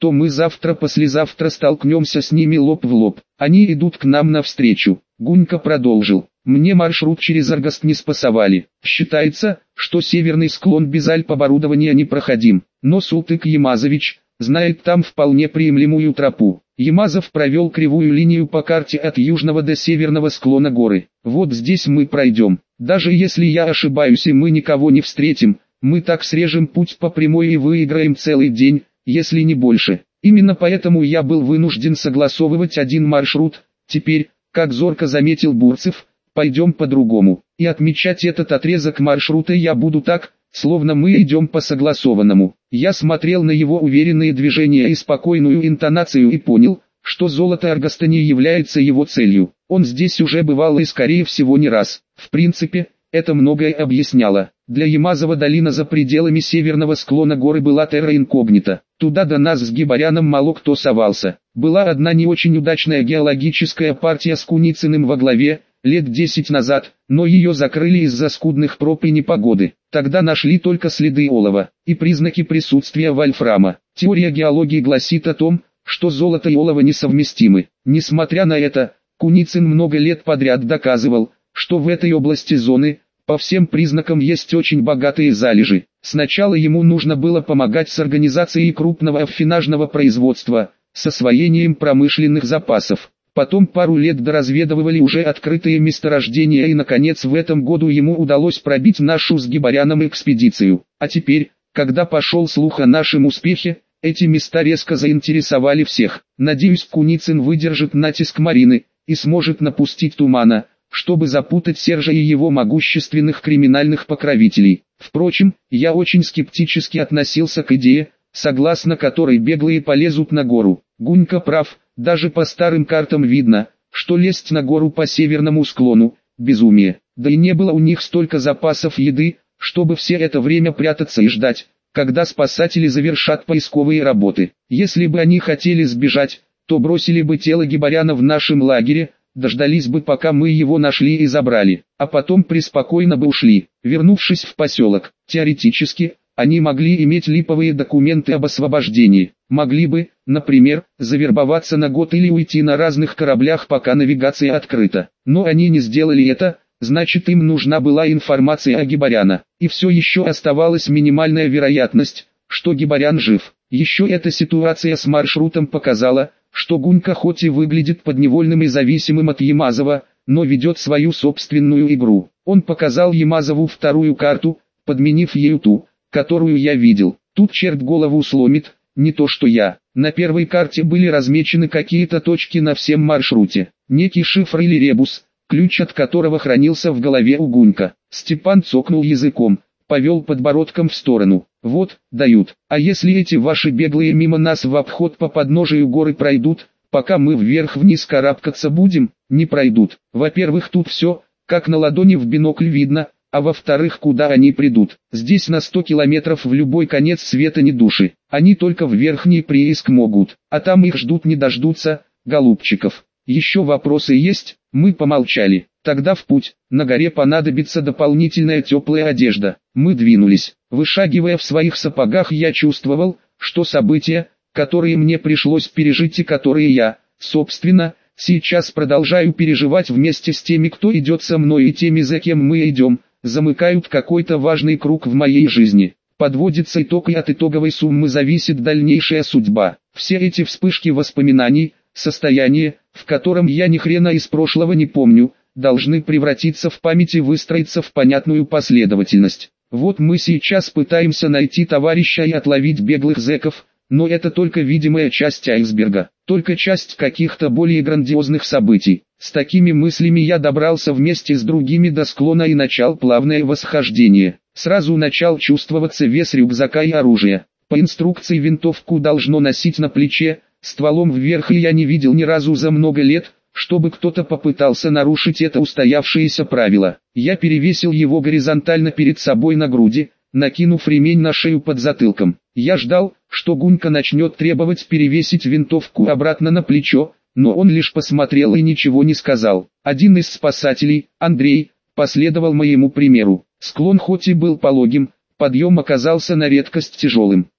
S1: то мы завтра-послезавтра столкнемся с ними лоб в лоб. Они идут к нам навстречу. Гунька продолжил. Мне маршрут через Аргаст не спасовали. Считается, что северный склон без Альп оборудования непроходим. Но Султык Ямазович знает там вполне приемлемую тропу. Ямазов провел кривую линию по карте от южного до северного склона горы. Вот здесь мы пройдем. Даже если я ошибаюсь и мы никого не встретим, мы так срежем путь по прямой и выиграем целый день, если не больше. Именно поэтому я был вынужден согласовывать один маршрут. Теперь, как зорко заметил Бурцев, пойдем по-другому. И отмечать этот отрезок маршрута я буду так, словно мы идем по согласованному. Я смотрел на его уверенные движения и спокойную интонацию и понял, что золото Аргаста не является его целью. Он здесь уже бывал и скорее всего не раз. В принципе, это многое объясняло. Для Ямазова долина за пределами северного склона горы была терра инкогнита. Туда до нас с Гибаряном мало кто совался. Была одна не очень удачная геологическая партия с Куницыным во главе, лет 10 назад, но ее закрыли из-за скудных проб и непогоды. Тогда нашли только следы олова и признаки присутствия вольфрама. Теория геологии гласит о том, что золото и олово несовместимы. Несмотря на это, Куницын много лет подряд доказывал, что в этой области зоны, по всем признакам, есть очень богатые залежи. Сначала ему нужно было помогать с организацией крупного аффинажного производства, с освоением промышленных запасов. Потом пару лет доразведывали уже открытые месторождения и наконец в этом году ему удалось пробить нашу с Гибаряном экспедицию. А теперь, когда пошел слух о нашем успехе, эти места резко заинтересовали всех. Надеюсь, Куницын выдержит натиск Марины и сможет напустить тумана, чтобы запутать Сержа и его могущественных криминальных покровителей. Впрочем, я очень скептически относился к идее, согласно которой беглые полезут на гору. Гунька прав, даже по старым картам видно, что лезть на гору по северному склону – безумие. Да и не было у них столько запасов еды, чтобы все это время прятаться и ждать, когда спасатели завершат поисковые работы. Если бы они хотели сбежать, то бросили бы тело Гибаряна в нашем лагере, дождались бы, пока мы его нашли и забрали, а потом преспокойно бы ушли. Вернувшись в поселок, теоретически, они могли иметь липовые документы об освобождении, могли бы, например, завербоваться на год или уйти на разных кораблях, пока навигация открыта. Но они не сделали это, значит им нужна была информация о Гибаряна. И все еще оставалась минимальная вероятность, что Гибарян жив. Еще эта ситуация с маршрутом показала, что Гунька хоть и выглядит подневольным и зависимым от Ямазова, но ведет свою собственную игру. Он показал Ямазову вторую карту, подменив ею ту, которую я видел. Тут черт голову сломит, не то что я. На первой карте были размечены какие-то точки на всем маршруте. Некий шифр или ребус, ключ от которого хранился в голове у Гунька. Степан цокнул языком, повел подбородком в сторону. Вот, дают. А если эти ваши беглые мимо нас в обход по подножию горы пройдут, пока мы вверх-вниз карабкаться будем, не пройдут. Во-первых, тут все, как на ладони в бинокль видно, а во-вторых, куда они придут. Здесь на 100 километров в любой конец света ни души. Они только в верхний прииск могут, а там их ждут не дождутся, голубчиков. Еще вопросы есть? Мы помолчали. Тогда в путь. На горе понадобится дополнительная теплая одежда. Мы двинулись. Вышагивая в своих сапогах, я чувствовал, что события, которые мне пришлось пережить и которые я, собственно, сейчас продолжаю переживать вместе с теми, кто идет со мной и теми, за кем мы идем, замыкают какой-то важный круг в моей жизни. Подводится итог, и от итоговой суммы зависит дальнейшая судьба. Все эти вспышки воспоминаний, состояние, в котором я ни хрена из прошлого не помню, должны превратиться в память и выстроиться в понятную последовательность. Вот мы сейчас пытаемся найти товарища и отловить беглых зэков, но это только видимая часть айсберга, только часть каких-то более грандиозных событий. С такими мыслями я добрался вместе с другими до склона и начал плавное восхождение. Сразу начал чувствоваться вес рюкзака и оружия. По инструкции винтовку должно носить на плече, стволом вверх, и я не видел ни разу за много лет, чтобы кто-то попытался нарушить это устоявшееся правило. Я перевесил его горизонтально перед собой на груди, накинув ремень на шею под затылком. Я ждал, что Гунька начнет требовать перевесить винтовку обратно на плечо, но он лишь посмотрел и ничего не сказал. Один из спасателей, Андрей, последовал моему примеру. Склон хоть и был пологим, подъем оказался на редкость тяжелым.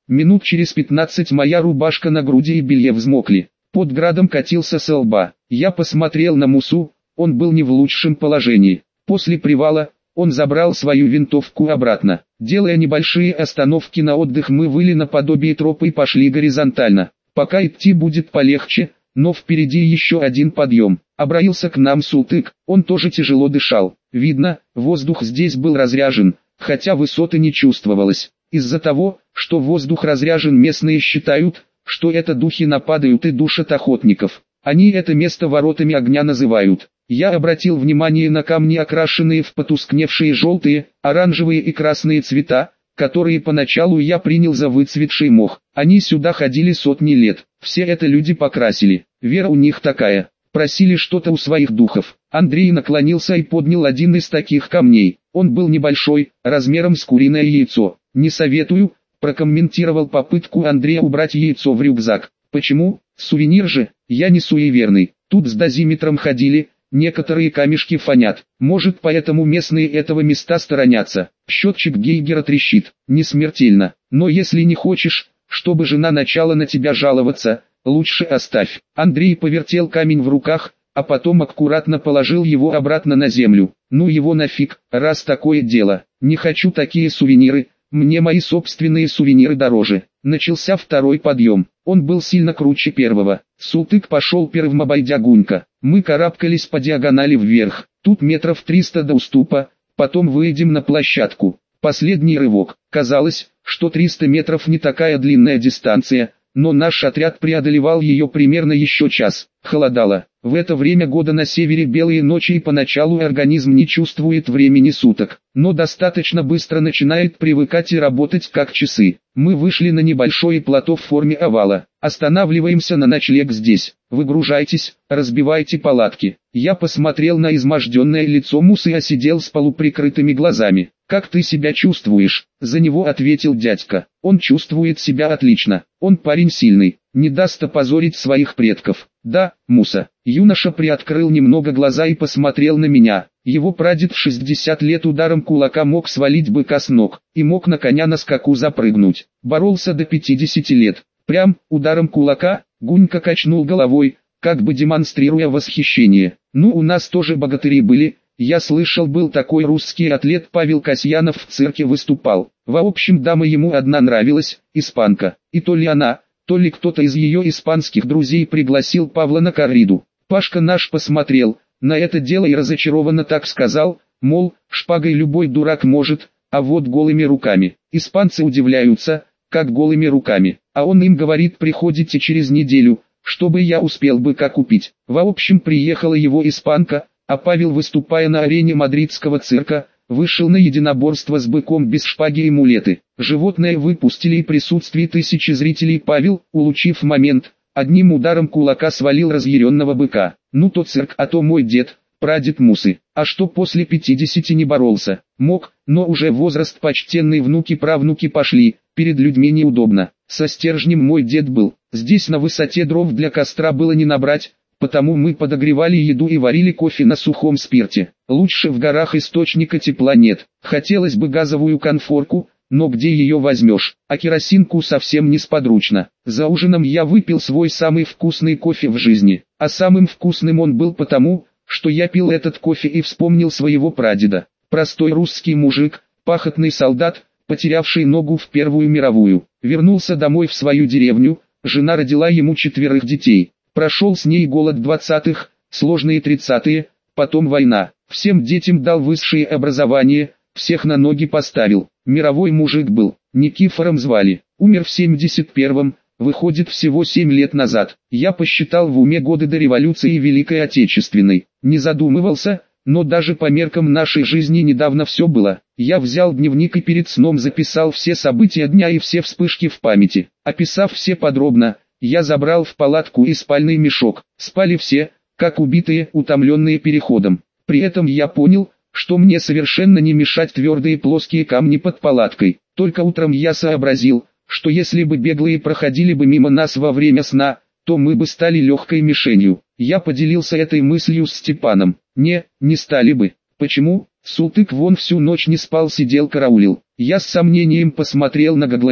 S1: Минут через 15 моя рубашка на груди и белье взмокли. Под градом катился со лба. Я посмотрел на Мусу, он был не в лучшем положении. После привала, он забрал свою винтовку обратно. Делая небольшие остановки на отдых, мы выли наподобие тропы и пошли горизонтально. Пока идти будет полегче, но впереди еще один подъем. Обратился к нам Султык, он тоже тяжело дышал. Видно, воздух здесь был разряжен, хотя высоты не чувствовалось. Из-за того, что воздух разряжен, местные считают, что это духи нападают и душат охотников. Они это место воротами огня называют. Я обратил внимание на камни, окрашенные в потускневшие желтые, оранжевые и красные цвета, которые поначалу я принял за выцветший мох. Они сюда ходили сотни лет. Все это люди покрасили. Вера у них такая. Просили что-то у своих духов. Андрей наклонился и поднял один из таких камней. Он был небольшой, размером с куриное яйцо. «Не советую», — прокомментировал попытку Андрея убрать яйцо в рюкзак. «Почему? Сувенир же, я не суеверный. Тут с дозиметром ходили, некоторые камешки фонят. Может, поэтому местные этого места сторонятся. Счетчик Гейгера трещит. Не смертельно. Но если не хочешь, чтобы жена начала на тебя жаловаться, лучше оставь». Андрей повертел камень в руках, а потом аккуратно положил его обратно на землю. «Ну его нафиг, раз такое дело. Не хочу такие сувениры. Мне мои собственные сувениры дороже». Начался второй подъем. Он был сильно круче первого. Султык пошел первым, обойдя Гунька. Мы карабкались по диагонали вверх. Тут метров 300 до уступа, потом выйдем на площадку. Последний рывок. Казалось, что 300 метров не такая длинная дистанция, но наш отряд преодолевал ее примерно еще час. Холодало. В это время года на севере белые ночи, и поначалу организм не чувствует времени суток, но достаточно быстро начинает привыкать и работать как часы. Мы вышли на небольшое плато в форме овала. Останавливаемся на ночлег здесь. Выгружайтесь, разбивайте палатки. Я посмотрел на изможденное лицо Мусы и сидел с полуприкрытыми глазами. «Как ты себя чувствуешь?» За него ответил дядька. «Он чувствует себя отлично. Он парень сильный, не даст опозорить своих предков». «Да, Муса». Юноша приоткрыл немного глаза и посмотрел на меня. Его прадед в 60 лет ударом кулака мог свалить быка с ног, и мог на коня на скаку запрыгнуть. Боролся до 50 лет. Прям, ударом кулака? Гунька качнул головой, как бы демонстрируя восхищение. «Ну, у нас тоже богатыри были. Я слышал, был такой русский атлет Павел Касьянов, в цирке выступал. В общем, дама ему одна нравилась, испанка. И то ли она, то ли кто-то из ее испанских друзей пригласил Павла на корриду. Пашка наш посмотрел на это дело и разочарованно так сказал, мол, шпагой любой дурак может, а вот голыми руками. Испанцы удивляются, как голыми руками. А он им говорит: приходите через неделю, чтобы я успел быка купить. В общем, приехала его испанка, а Павел, выступая на арене мадридского цирка, вышел на единоборство с быком без шпаги и мулеты. Животное выпустили, и в присутствии тысячи зрителей Павел, улучив момент, одним ударом кулака свалил разъяренного быка. Ну то цирк, а то мой дед, прадед Мусы. А что после 50 не боролся? Мог, но уже возраст почтенный, внуки-правнуки пошли, перед людьми неудобно. Со стержнем мой дед был. Здесь на высоте дров для костра было не набрать, потому мы подогревали еду и варили кофе на сухом спирте. Лучше в горах источника тепла нет. Хотелось бы газовую конфорку, но где ее возьмешь? А керосинку совсем несподручно. За ужином я выпил свой самый вкусный кофе в жизни. А самым вкусным он был потому, что я пил этот кофе и вспомнил своего прадеда. Простой русский мужик, пахотный солдат, потерявший ногу в Первую мировую. Вернулся домой в свою деревню, жена родила ему 4 детей. Прошел с ней голод 20-х, сложные 30-е, потом война. Всем детям дал высшее образование, всех на ноги поставил. Мировой мужик был, Никифором звали. Умер в 71-м, выходит всего 7 лет назад. Я посчитал в уме годы до революции и Великой Отечественной. Не задумывался, но даже по меркам нашей жизни недавно все было. Я взял дневник и перед сном записал все события дня и все вспышки в памяти. Описав все подробно, я забрал в палатку и спальный мешок. Спали все, как убитые, утомленные переходом. При этом я понял, что мне совершенно не мешать твердые плоские камни под палаткой. Только утром я сообразил, что если бы беглые проходили бы мимо нас во время сна, то мы бы стали легкой мишенью. Я поделился этой мыслью с Степаном. Не стали бы. Почему? Султык вон всю ночь не спал, сидел караулил. Я с сомнением посмотрел на Гаглая.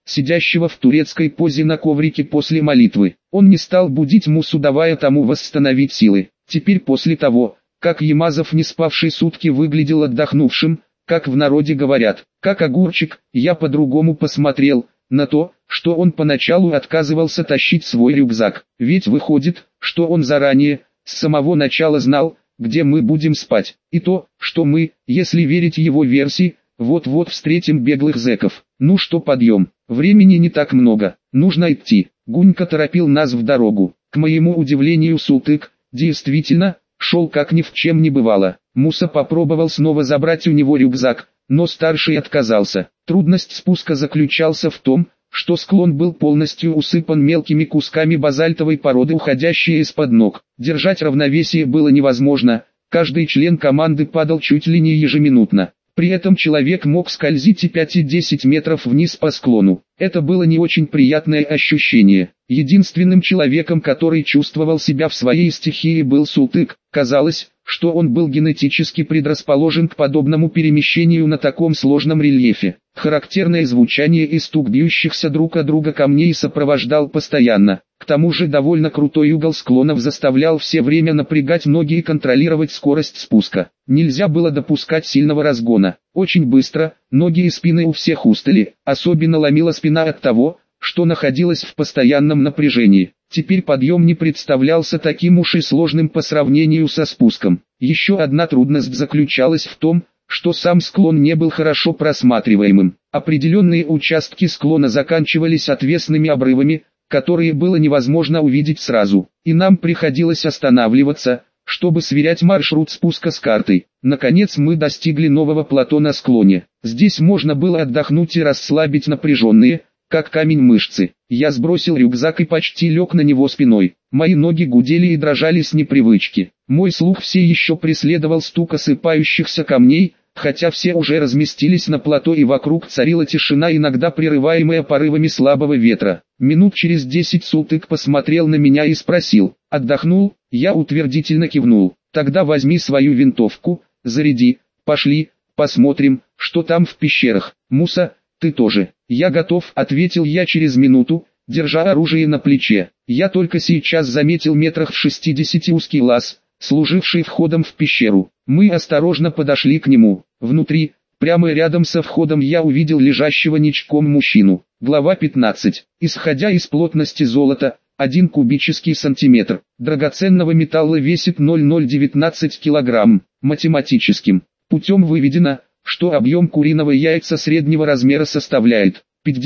S1: сидящего в турецкой позе на коврике после молитвы. Он не стал будить Мусу, давая тому восстановить силы. Теперь после того, как Ямазов, не спавший сутки, выглядел отдохнувшим, как в народе говорят, как огурчик, я по-другому посмотрел на то, что он поначалу отказывался тащить свой рюкзак. Ведь выходит, что он заранее, с самого начала знал, где мы будем спать. И то, что мы, если верить его версии, вот-вот встретим беглых зэков. Ну что, подъем, времени не так много, нужно идти. Гунька торопил нас в дорогу. К моему удивлению, Султык, действительно, шел как ни в чем не бывало. Муса попробовал снова забрать у него рюкзак, но старший отказался. Трудность спуска заключался в том, что склон был полностью усыпан мелкими кусками базальтовой породы, уходящие из-под ног. Держать равновесие было невозможно, каждый член команды падал чуть ли не ежеминутно. При этом человек мог скользить и 5 и 10 метров вниз по склону. Это было не очень приятное ощущение. Единственным человеком, который чувствовал себя в своей стихии, был Султык. Казалось, что он был генетически предрасположен к подобному перемещению на таком сложном рельефе. Характерное звучание и стук бьющихся друг о друга камней сопровождал постоянно. К тому же довольно крутой угол склонов заставлял все время напрягать ноги и контролировать скорость спуска. Нельзя было допускать сильного разгона. Очень быстро, ноги и спины у всех устали, особенно ломила спина от того, что находилась в постоянном напряжении. Теперь подъем не представлялся таким уж и сложным по сравнению со спуском. Еще одна трудность заключалась в том, что сам склон не был хорошо просматриваемым. Определенные участки склона заканчивались отвесными обрывами, которые было невозможно увидеть сразу, и нам приходилось останавливаться, чтобы сверять маршрут спуска с картой. Наконец мы достигли нового плато на склоне. Здесь можно было отдохнуть и расслабить напряженные, как камень, мышцы. Я сбросил рюкзак и почти лег на него спиной. Мои ноги гудели и дрожали с непривычки. Мой слух все еще преследовал стук осыпающихся камней, хотя все уже разместились на плато и вокруг царила тишина, иногда прерываемая порывами слабого ветра. Минут через 10 Султык посмотрел на меня и спросил: «Отдохнул?» Я утвердительно кивнул. «Тогда возьми свою винтовку, заряди, пошли, посмотрим, что там в пещерах. Муса, ты тоже?» «Я готов», — ответил я через минуту, держа оружие на плече. Я только сейчас заметил метрах в 60 узкий лаз, служивший входом в пещеру. Мы осторожно подошли к нему. Внутри, прямо рядом со входом, я увидел лежащего ничком мужчину. Глава 15. Исходя из плотности золота, 1 кубический сантиметр драгоценного металла весит 0,019 килограмм. Математическим путем выведено, что объем куриного яйца среднего размера составляет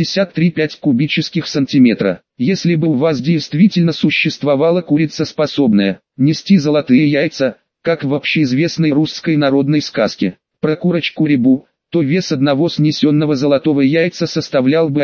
S1: 53,5 кубических сантиметра. Если бы у вас действительно существовала курица, способная нести золотые яйца, как в общеизвестной русской народной сказке про курочку-рябу, то вес одного снесенного золотого яйца составлял бы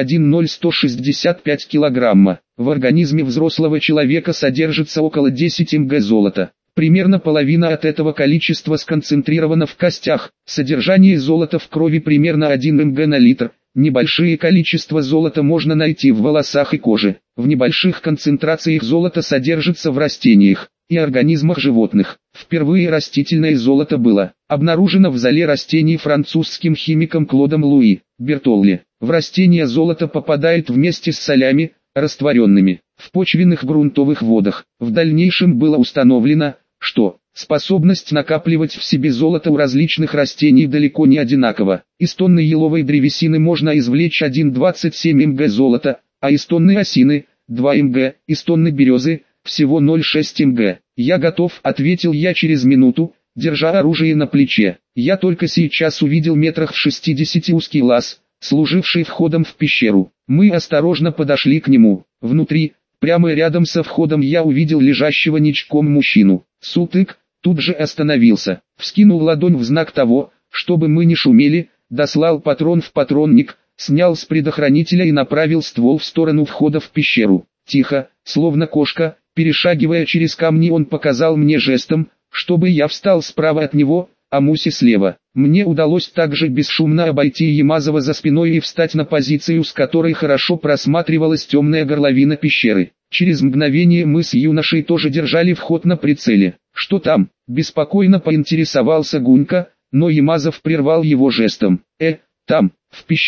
S1: 1,0165 килограмма. В организме взрослого человека содержится около 10 мг золота. Примерно половина от этого количества сконцентрирована в костях. Содержание золота в крови примерно 1 мг на литр. Небольшие количества золота можно найти в волосах и коже. В небольших концентрациях золото содержится в растениях и организмах животных. Впервые растительное золото было обнаружено в золе растений французским химиком Клодом Луи Бертолли. В растения золото попадает вместе с солями, растворенными в почвенных грунтовых водах. В дальнейшем было установлено, что способность накапливать в себе золото у различных растений далеко не одинакова. Из тонны еловой древесины можно извлечь 1,27 мг золота, а из тонны осины – 2 мг, из тонны березы – всего 0,6 мг. «Я готов», — ответил я через минуту, держа оружие на плече. Я только сейчас увидел метрах в 60 узкий лаз, служивший входом в пещеру. Мы осторожно подошли к нему. Внутри, прямо рядом со входом, я увидел лежащего ничком мужчину. Султык тут же остановился, вскинул ладонь в знак того, чтобы мы не шумели, дослал патрон в патронник, снял с предохранителя и направил ствол в сторону входа в пещеру. Тихо, словно кошка, перешагивая через камни, он показал мне жестом, чтобы я встал справа от него, а Мусе слева. Мне удалось также бесшумно обойти Ямазова за спиной и встать на позицию, с которой хорошо просматривалась темная горловина пещеры. Через мгновение мы с юношей тоже держали вход на прицеле. «Что там?» – беспокойно поинтересовался Гунька, но Ямазов прервал его жестом. Там, в пещере,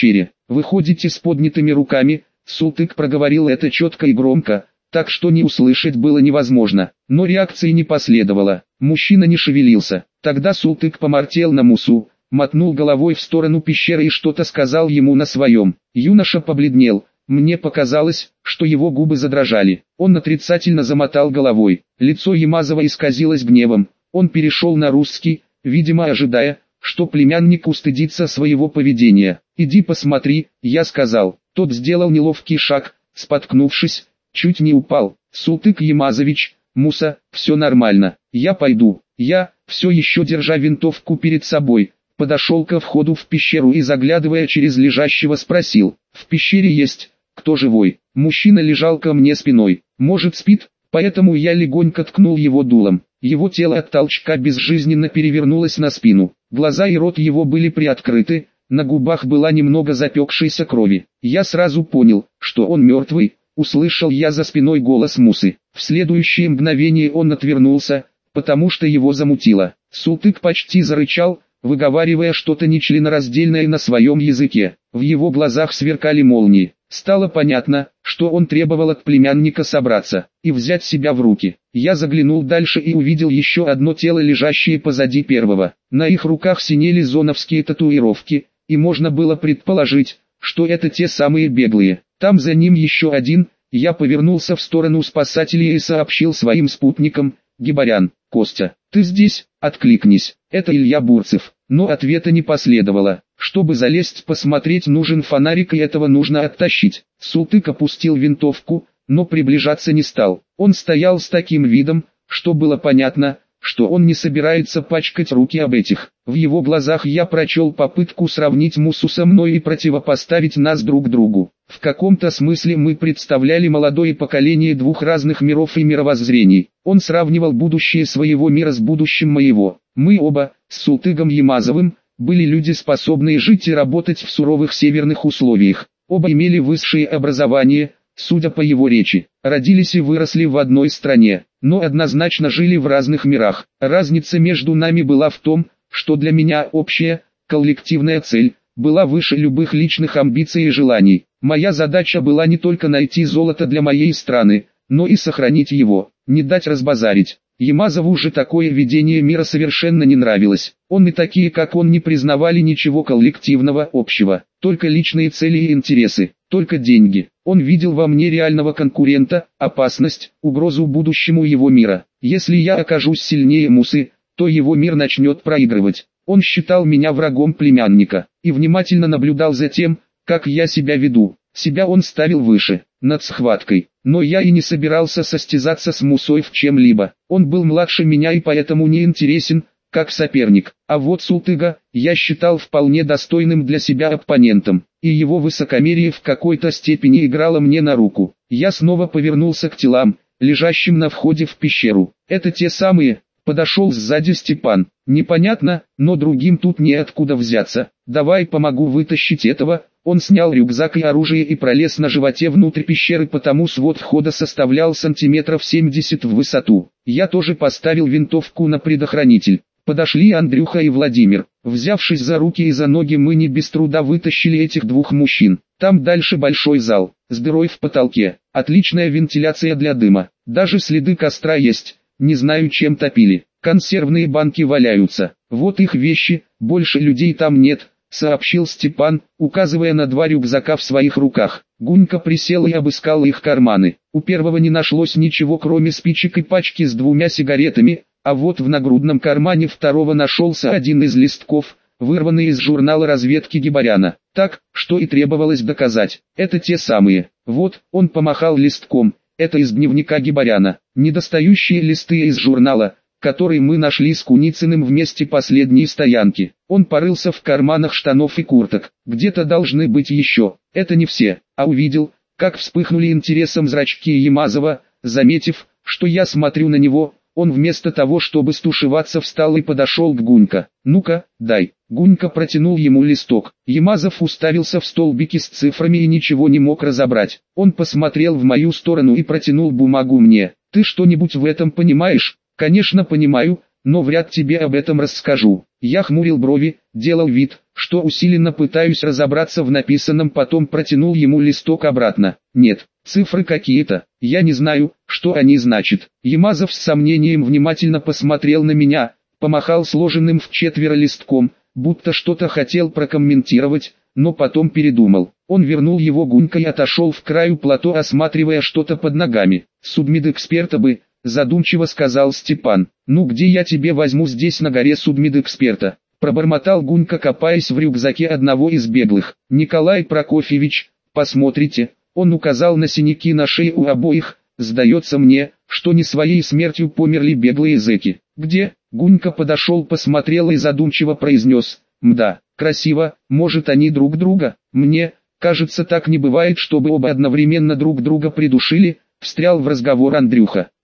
S1: Вы ходите с поднятыми руками. Султык проговорил это четко и громко, так что не услышать было невозможно, но реакции не последовало. Мужчина не шевелился. Тогда Султык помартел на Мусу, мотнул головой в сторону пещеры и что-то сказал ему на своем. Юноша побледнел. Мне показалось, что его губы задрожали. Он отрицательно замотал головой. Лицо Ямазова исказилось гневом. Он перешел на русский, видимо ожидая, что племянник устыдится своего поведения. «Иди посмотри», я сказал. Тот сделал неловкий шаг, споткнувшись, чуть не упал. «Султык Ямазович, Муса, все нормально, я пойду». Я, все еще держа винтовку перед собой, подошел ко входу в пещеру и, заглядывая через лежащего, спросил: «В пещере есть кто живой?» Мужчина лежал ко мне спиной. Может, спит? Поэтому я легонько ткнул его дулом. Его тело от толчка безжизненно перевернулось на спину. Глаза и рот его были приоткрыты, на губах была немного запекшейся крови. Я сразу понял, что он мертвый. Услышал я за спиной голос Мусы. В следующее мгновение он отвернулся, потому что его замутило. Султык почти зарычал, выговаривая что-то нечленораздельное на своем языке. В его глазах сверкали молнии. Стало понятно, что он требовал от племянника собраться и взять себя в руки. Я заглянул дальше и увидел еще одно тело, лежащее позади первого. На их руках синели зоновские татуировки, и можно было предположить, что это те самые беглые. Там за ним еще один. Я повернулся в сторону спасателей и сообщил своим спутникам: «Гибарян, Костя, ты здесь? Откликнись». Это Илья Бурцев. Но ответа не последовало. Чтобы залезть посмотреть, нужен фонарик, и этого нужно оттащить. Султык опустил винтовку, но приближаться не стал. Он стоял с таким видом, что было понятно, что он не собирается пачкать руки об этих. В его глазах я прочел попытку сравнить Мусу со мной и противопоставить нас друг другу. В каком-то смысле мы представляли молодое поколение двух разных миров и мировоззрений. Он сравнивал будущее своего мира с будущим моего. Мы оба, с Султыгом Ямазовым, были люди, способные жить и работать в суровых северных условиях. Оба имели высшее образование, судя по его речи. Родились и выросли в одной стране, но однозначно жили в разных мирах. Разница между нами была в том, что для меня общая, коллективная цель была выше любых личных амбиций и желаний. Моя задача была не только найти золото для моей страны, но и сохранить его, не дать разбазарить. Ямазову же такое видение мира совершенно не нравилось. Он и такие, как он, не признавали ничего коллективного, общего, только личные цели и интересы, только деньги. Он видел во мне реального конкурента, опасность, угрозу будущему его мира. Если я окажусь сильнее Мусы, то его мир начнет проигрывать. Он считал меня врагом племянника и внимательно наблюдал за тем, как я себя веду. Себя он ставил выше, над схваткой. Но я и не собирался состязаться с Мусой в чем-либо. Он был младше меня и поэтому не интересен, как соперник. А вот Султыга я считал вполне достойным для себя оппонентом, и его высокомерие в какой-то степени играло мне на руку. Я снова повернулся к телам, лежащим на входе в пещеру. Это те самые. Подошел сзади Степан. Непонятно, но другим тут неоткуда взяться. Давай помогу вытащить этого. Он снял рюкзак и оружие и пролез на животе внутрь пещеры, потому свод входа составлял сантиметров 70 в высоту. Я тоже поставил винтовку на предохранитель. Подошли Андрюха и Владимир. Взявшись за руки и за ноги, мы не без труда вытащили этих двух мужчин. Там дальше большой зал, с дырой в потолке. Отличная вентиляция для дыма. Даже следы костра есть. Не знаю, чем топили. Консервные банки валяются. Вот их вещи, больше людей там нет, сообщил Степан, указывая на два рюкзака в своих руках. Гунька присел и обыскал их карманы. У первого не нашлось ничего, кроме спичек и пачки с 2 сигаретами, а вот в нагрудном кармане второго нашелся один из листков, вырванный из журнала разведки Гибаряна. Так, что и требовалось доказать. Это те самые. Вот, он помахал листком. Это из дневника Гибаряна. Недостающие листы из журнала, который мы нашли с Куницыным вместе последней стоянки. Он порылся в карманах штанов и курток. Где-то должны быть еще. Это не все. А увидел, как вспыхнули интересом зрачки Ямазова. Заметив, что я смотрю на него, он вместо того, чтобы стушеваться, встал и подошел к Гунька. «Ну-ка, дай». Гунька протянул ему листок. Ямазов уставился в столбики с цифрами и ничего не мог разобрать. Он посмотрел в мою сторону и протянул бумагу мне. «Ты что-нибудь в этом понимаешь?» «Конечно понимаю, но вряд тебе об этом расскажу». Я хмурил брови, делал вид, что усиленно пытаюсь разобраться в написанном, потом протянул ему листок обратно. Нет, цифры какие-то, я не знаю, что они значат. Ямазов с сомнением внимательно посмотрел на меня, помахал сложенным в четверо листком, будто что-то хотел прокомментировать, но потом передумал. Он вернул его Гунька и отошел в краю плато, осматривая что-то под ногами. «Судмедэксперта бы», задумчиво сказал Степан. «Ну где я тебе возьму здесь на горе судмедэксперта?» Пробормотал Гунька, копаясь в рюкзаке одного из беглых. «Николай Прокофьевич, посмотрите», он указал на синяки на шее у обоих. «Сдается мне, что не своей смертью померли беглые зэки». «Где?» Гунька подошел, посмотрел и задумчиво произнес. «Мда, красиво, может они друг друга? Мне кажется, так не бывает, чтобы оба одновременно друг друга придушили», встрял в разговор Андрюха.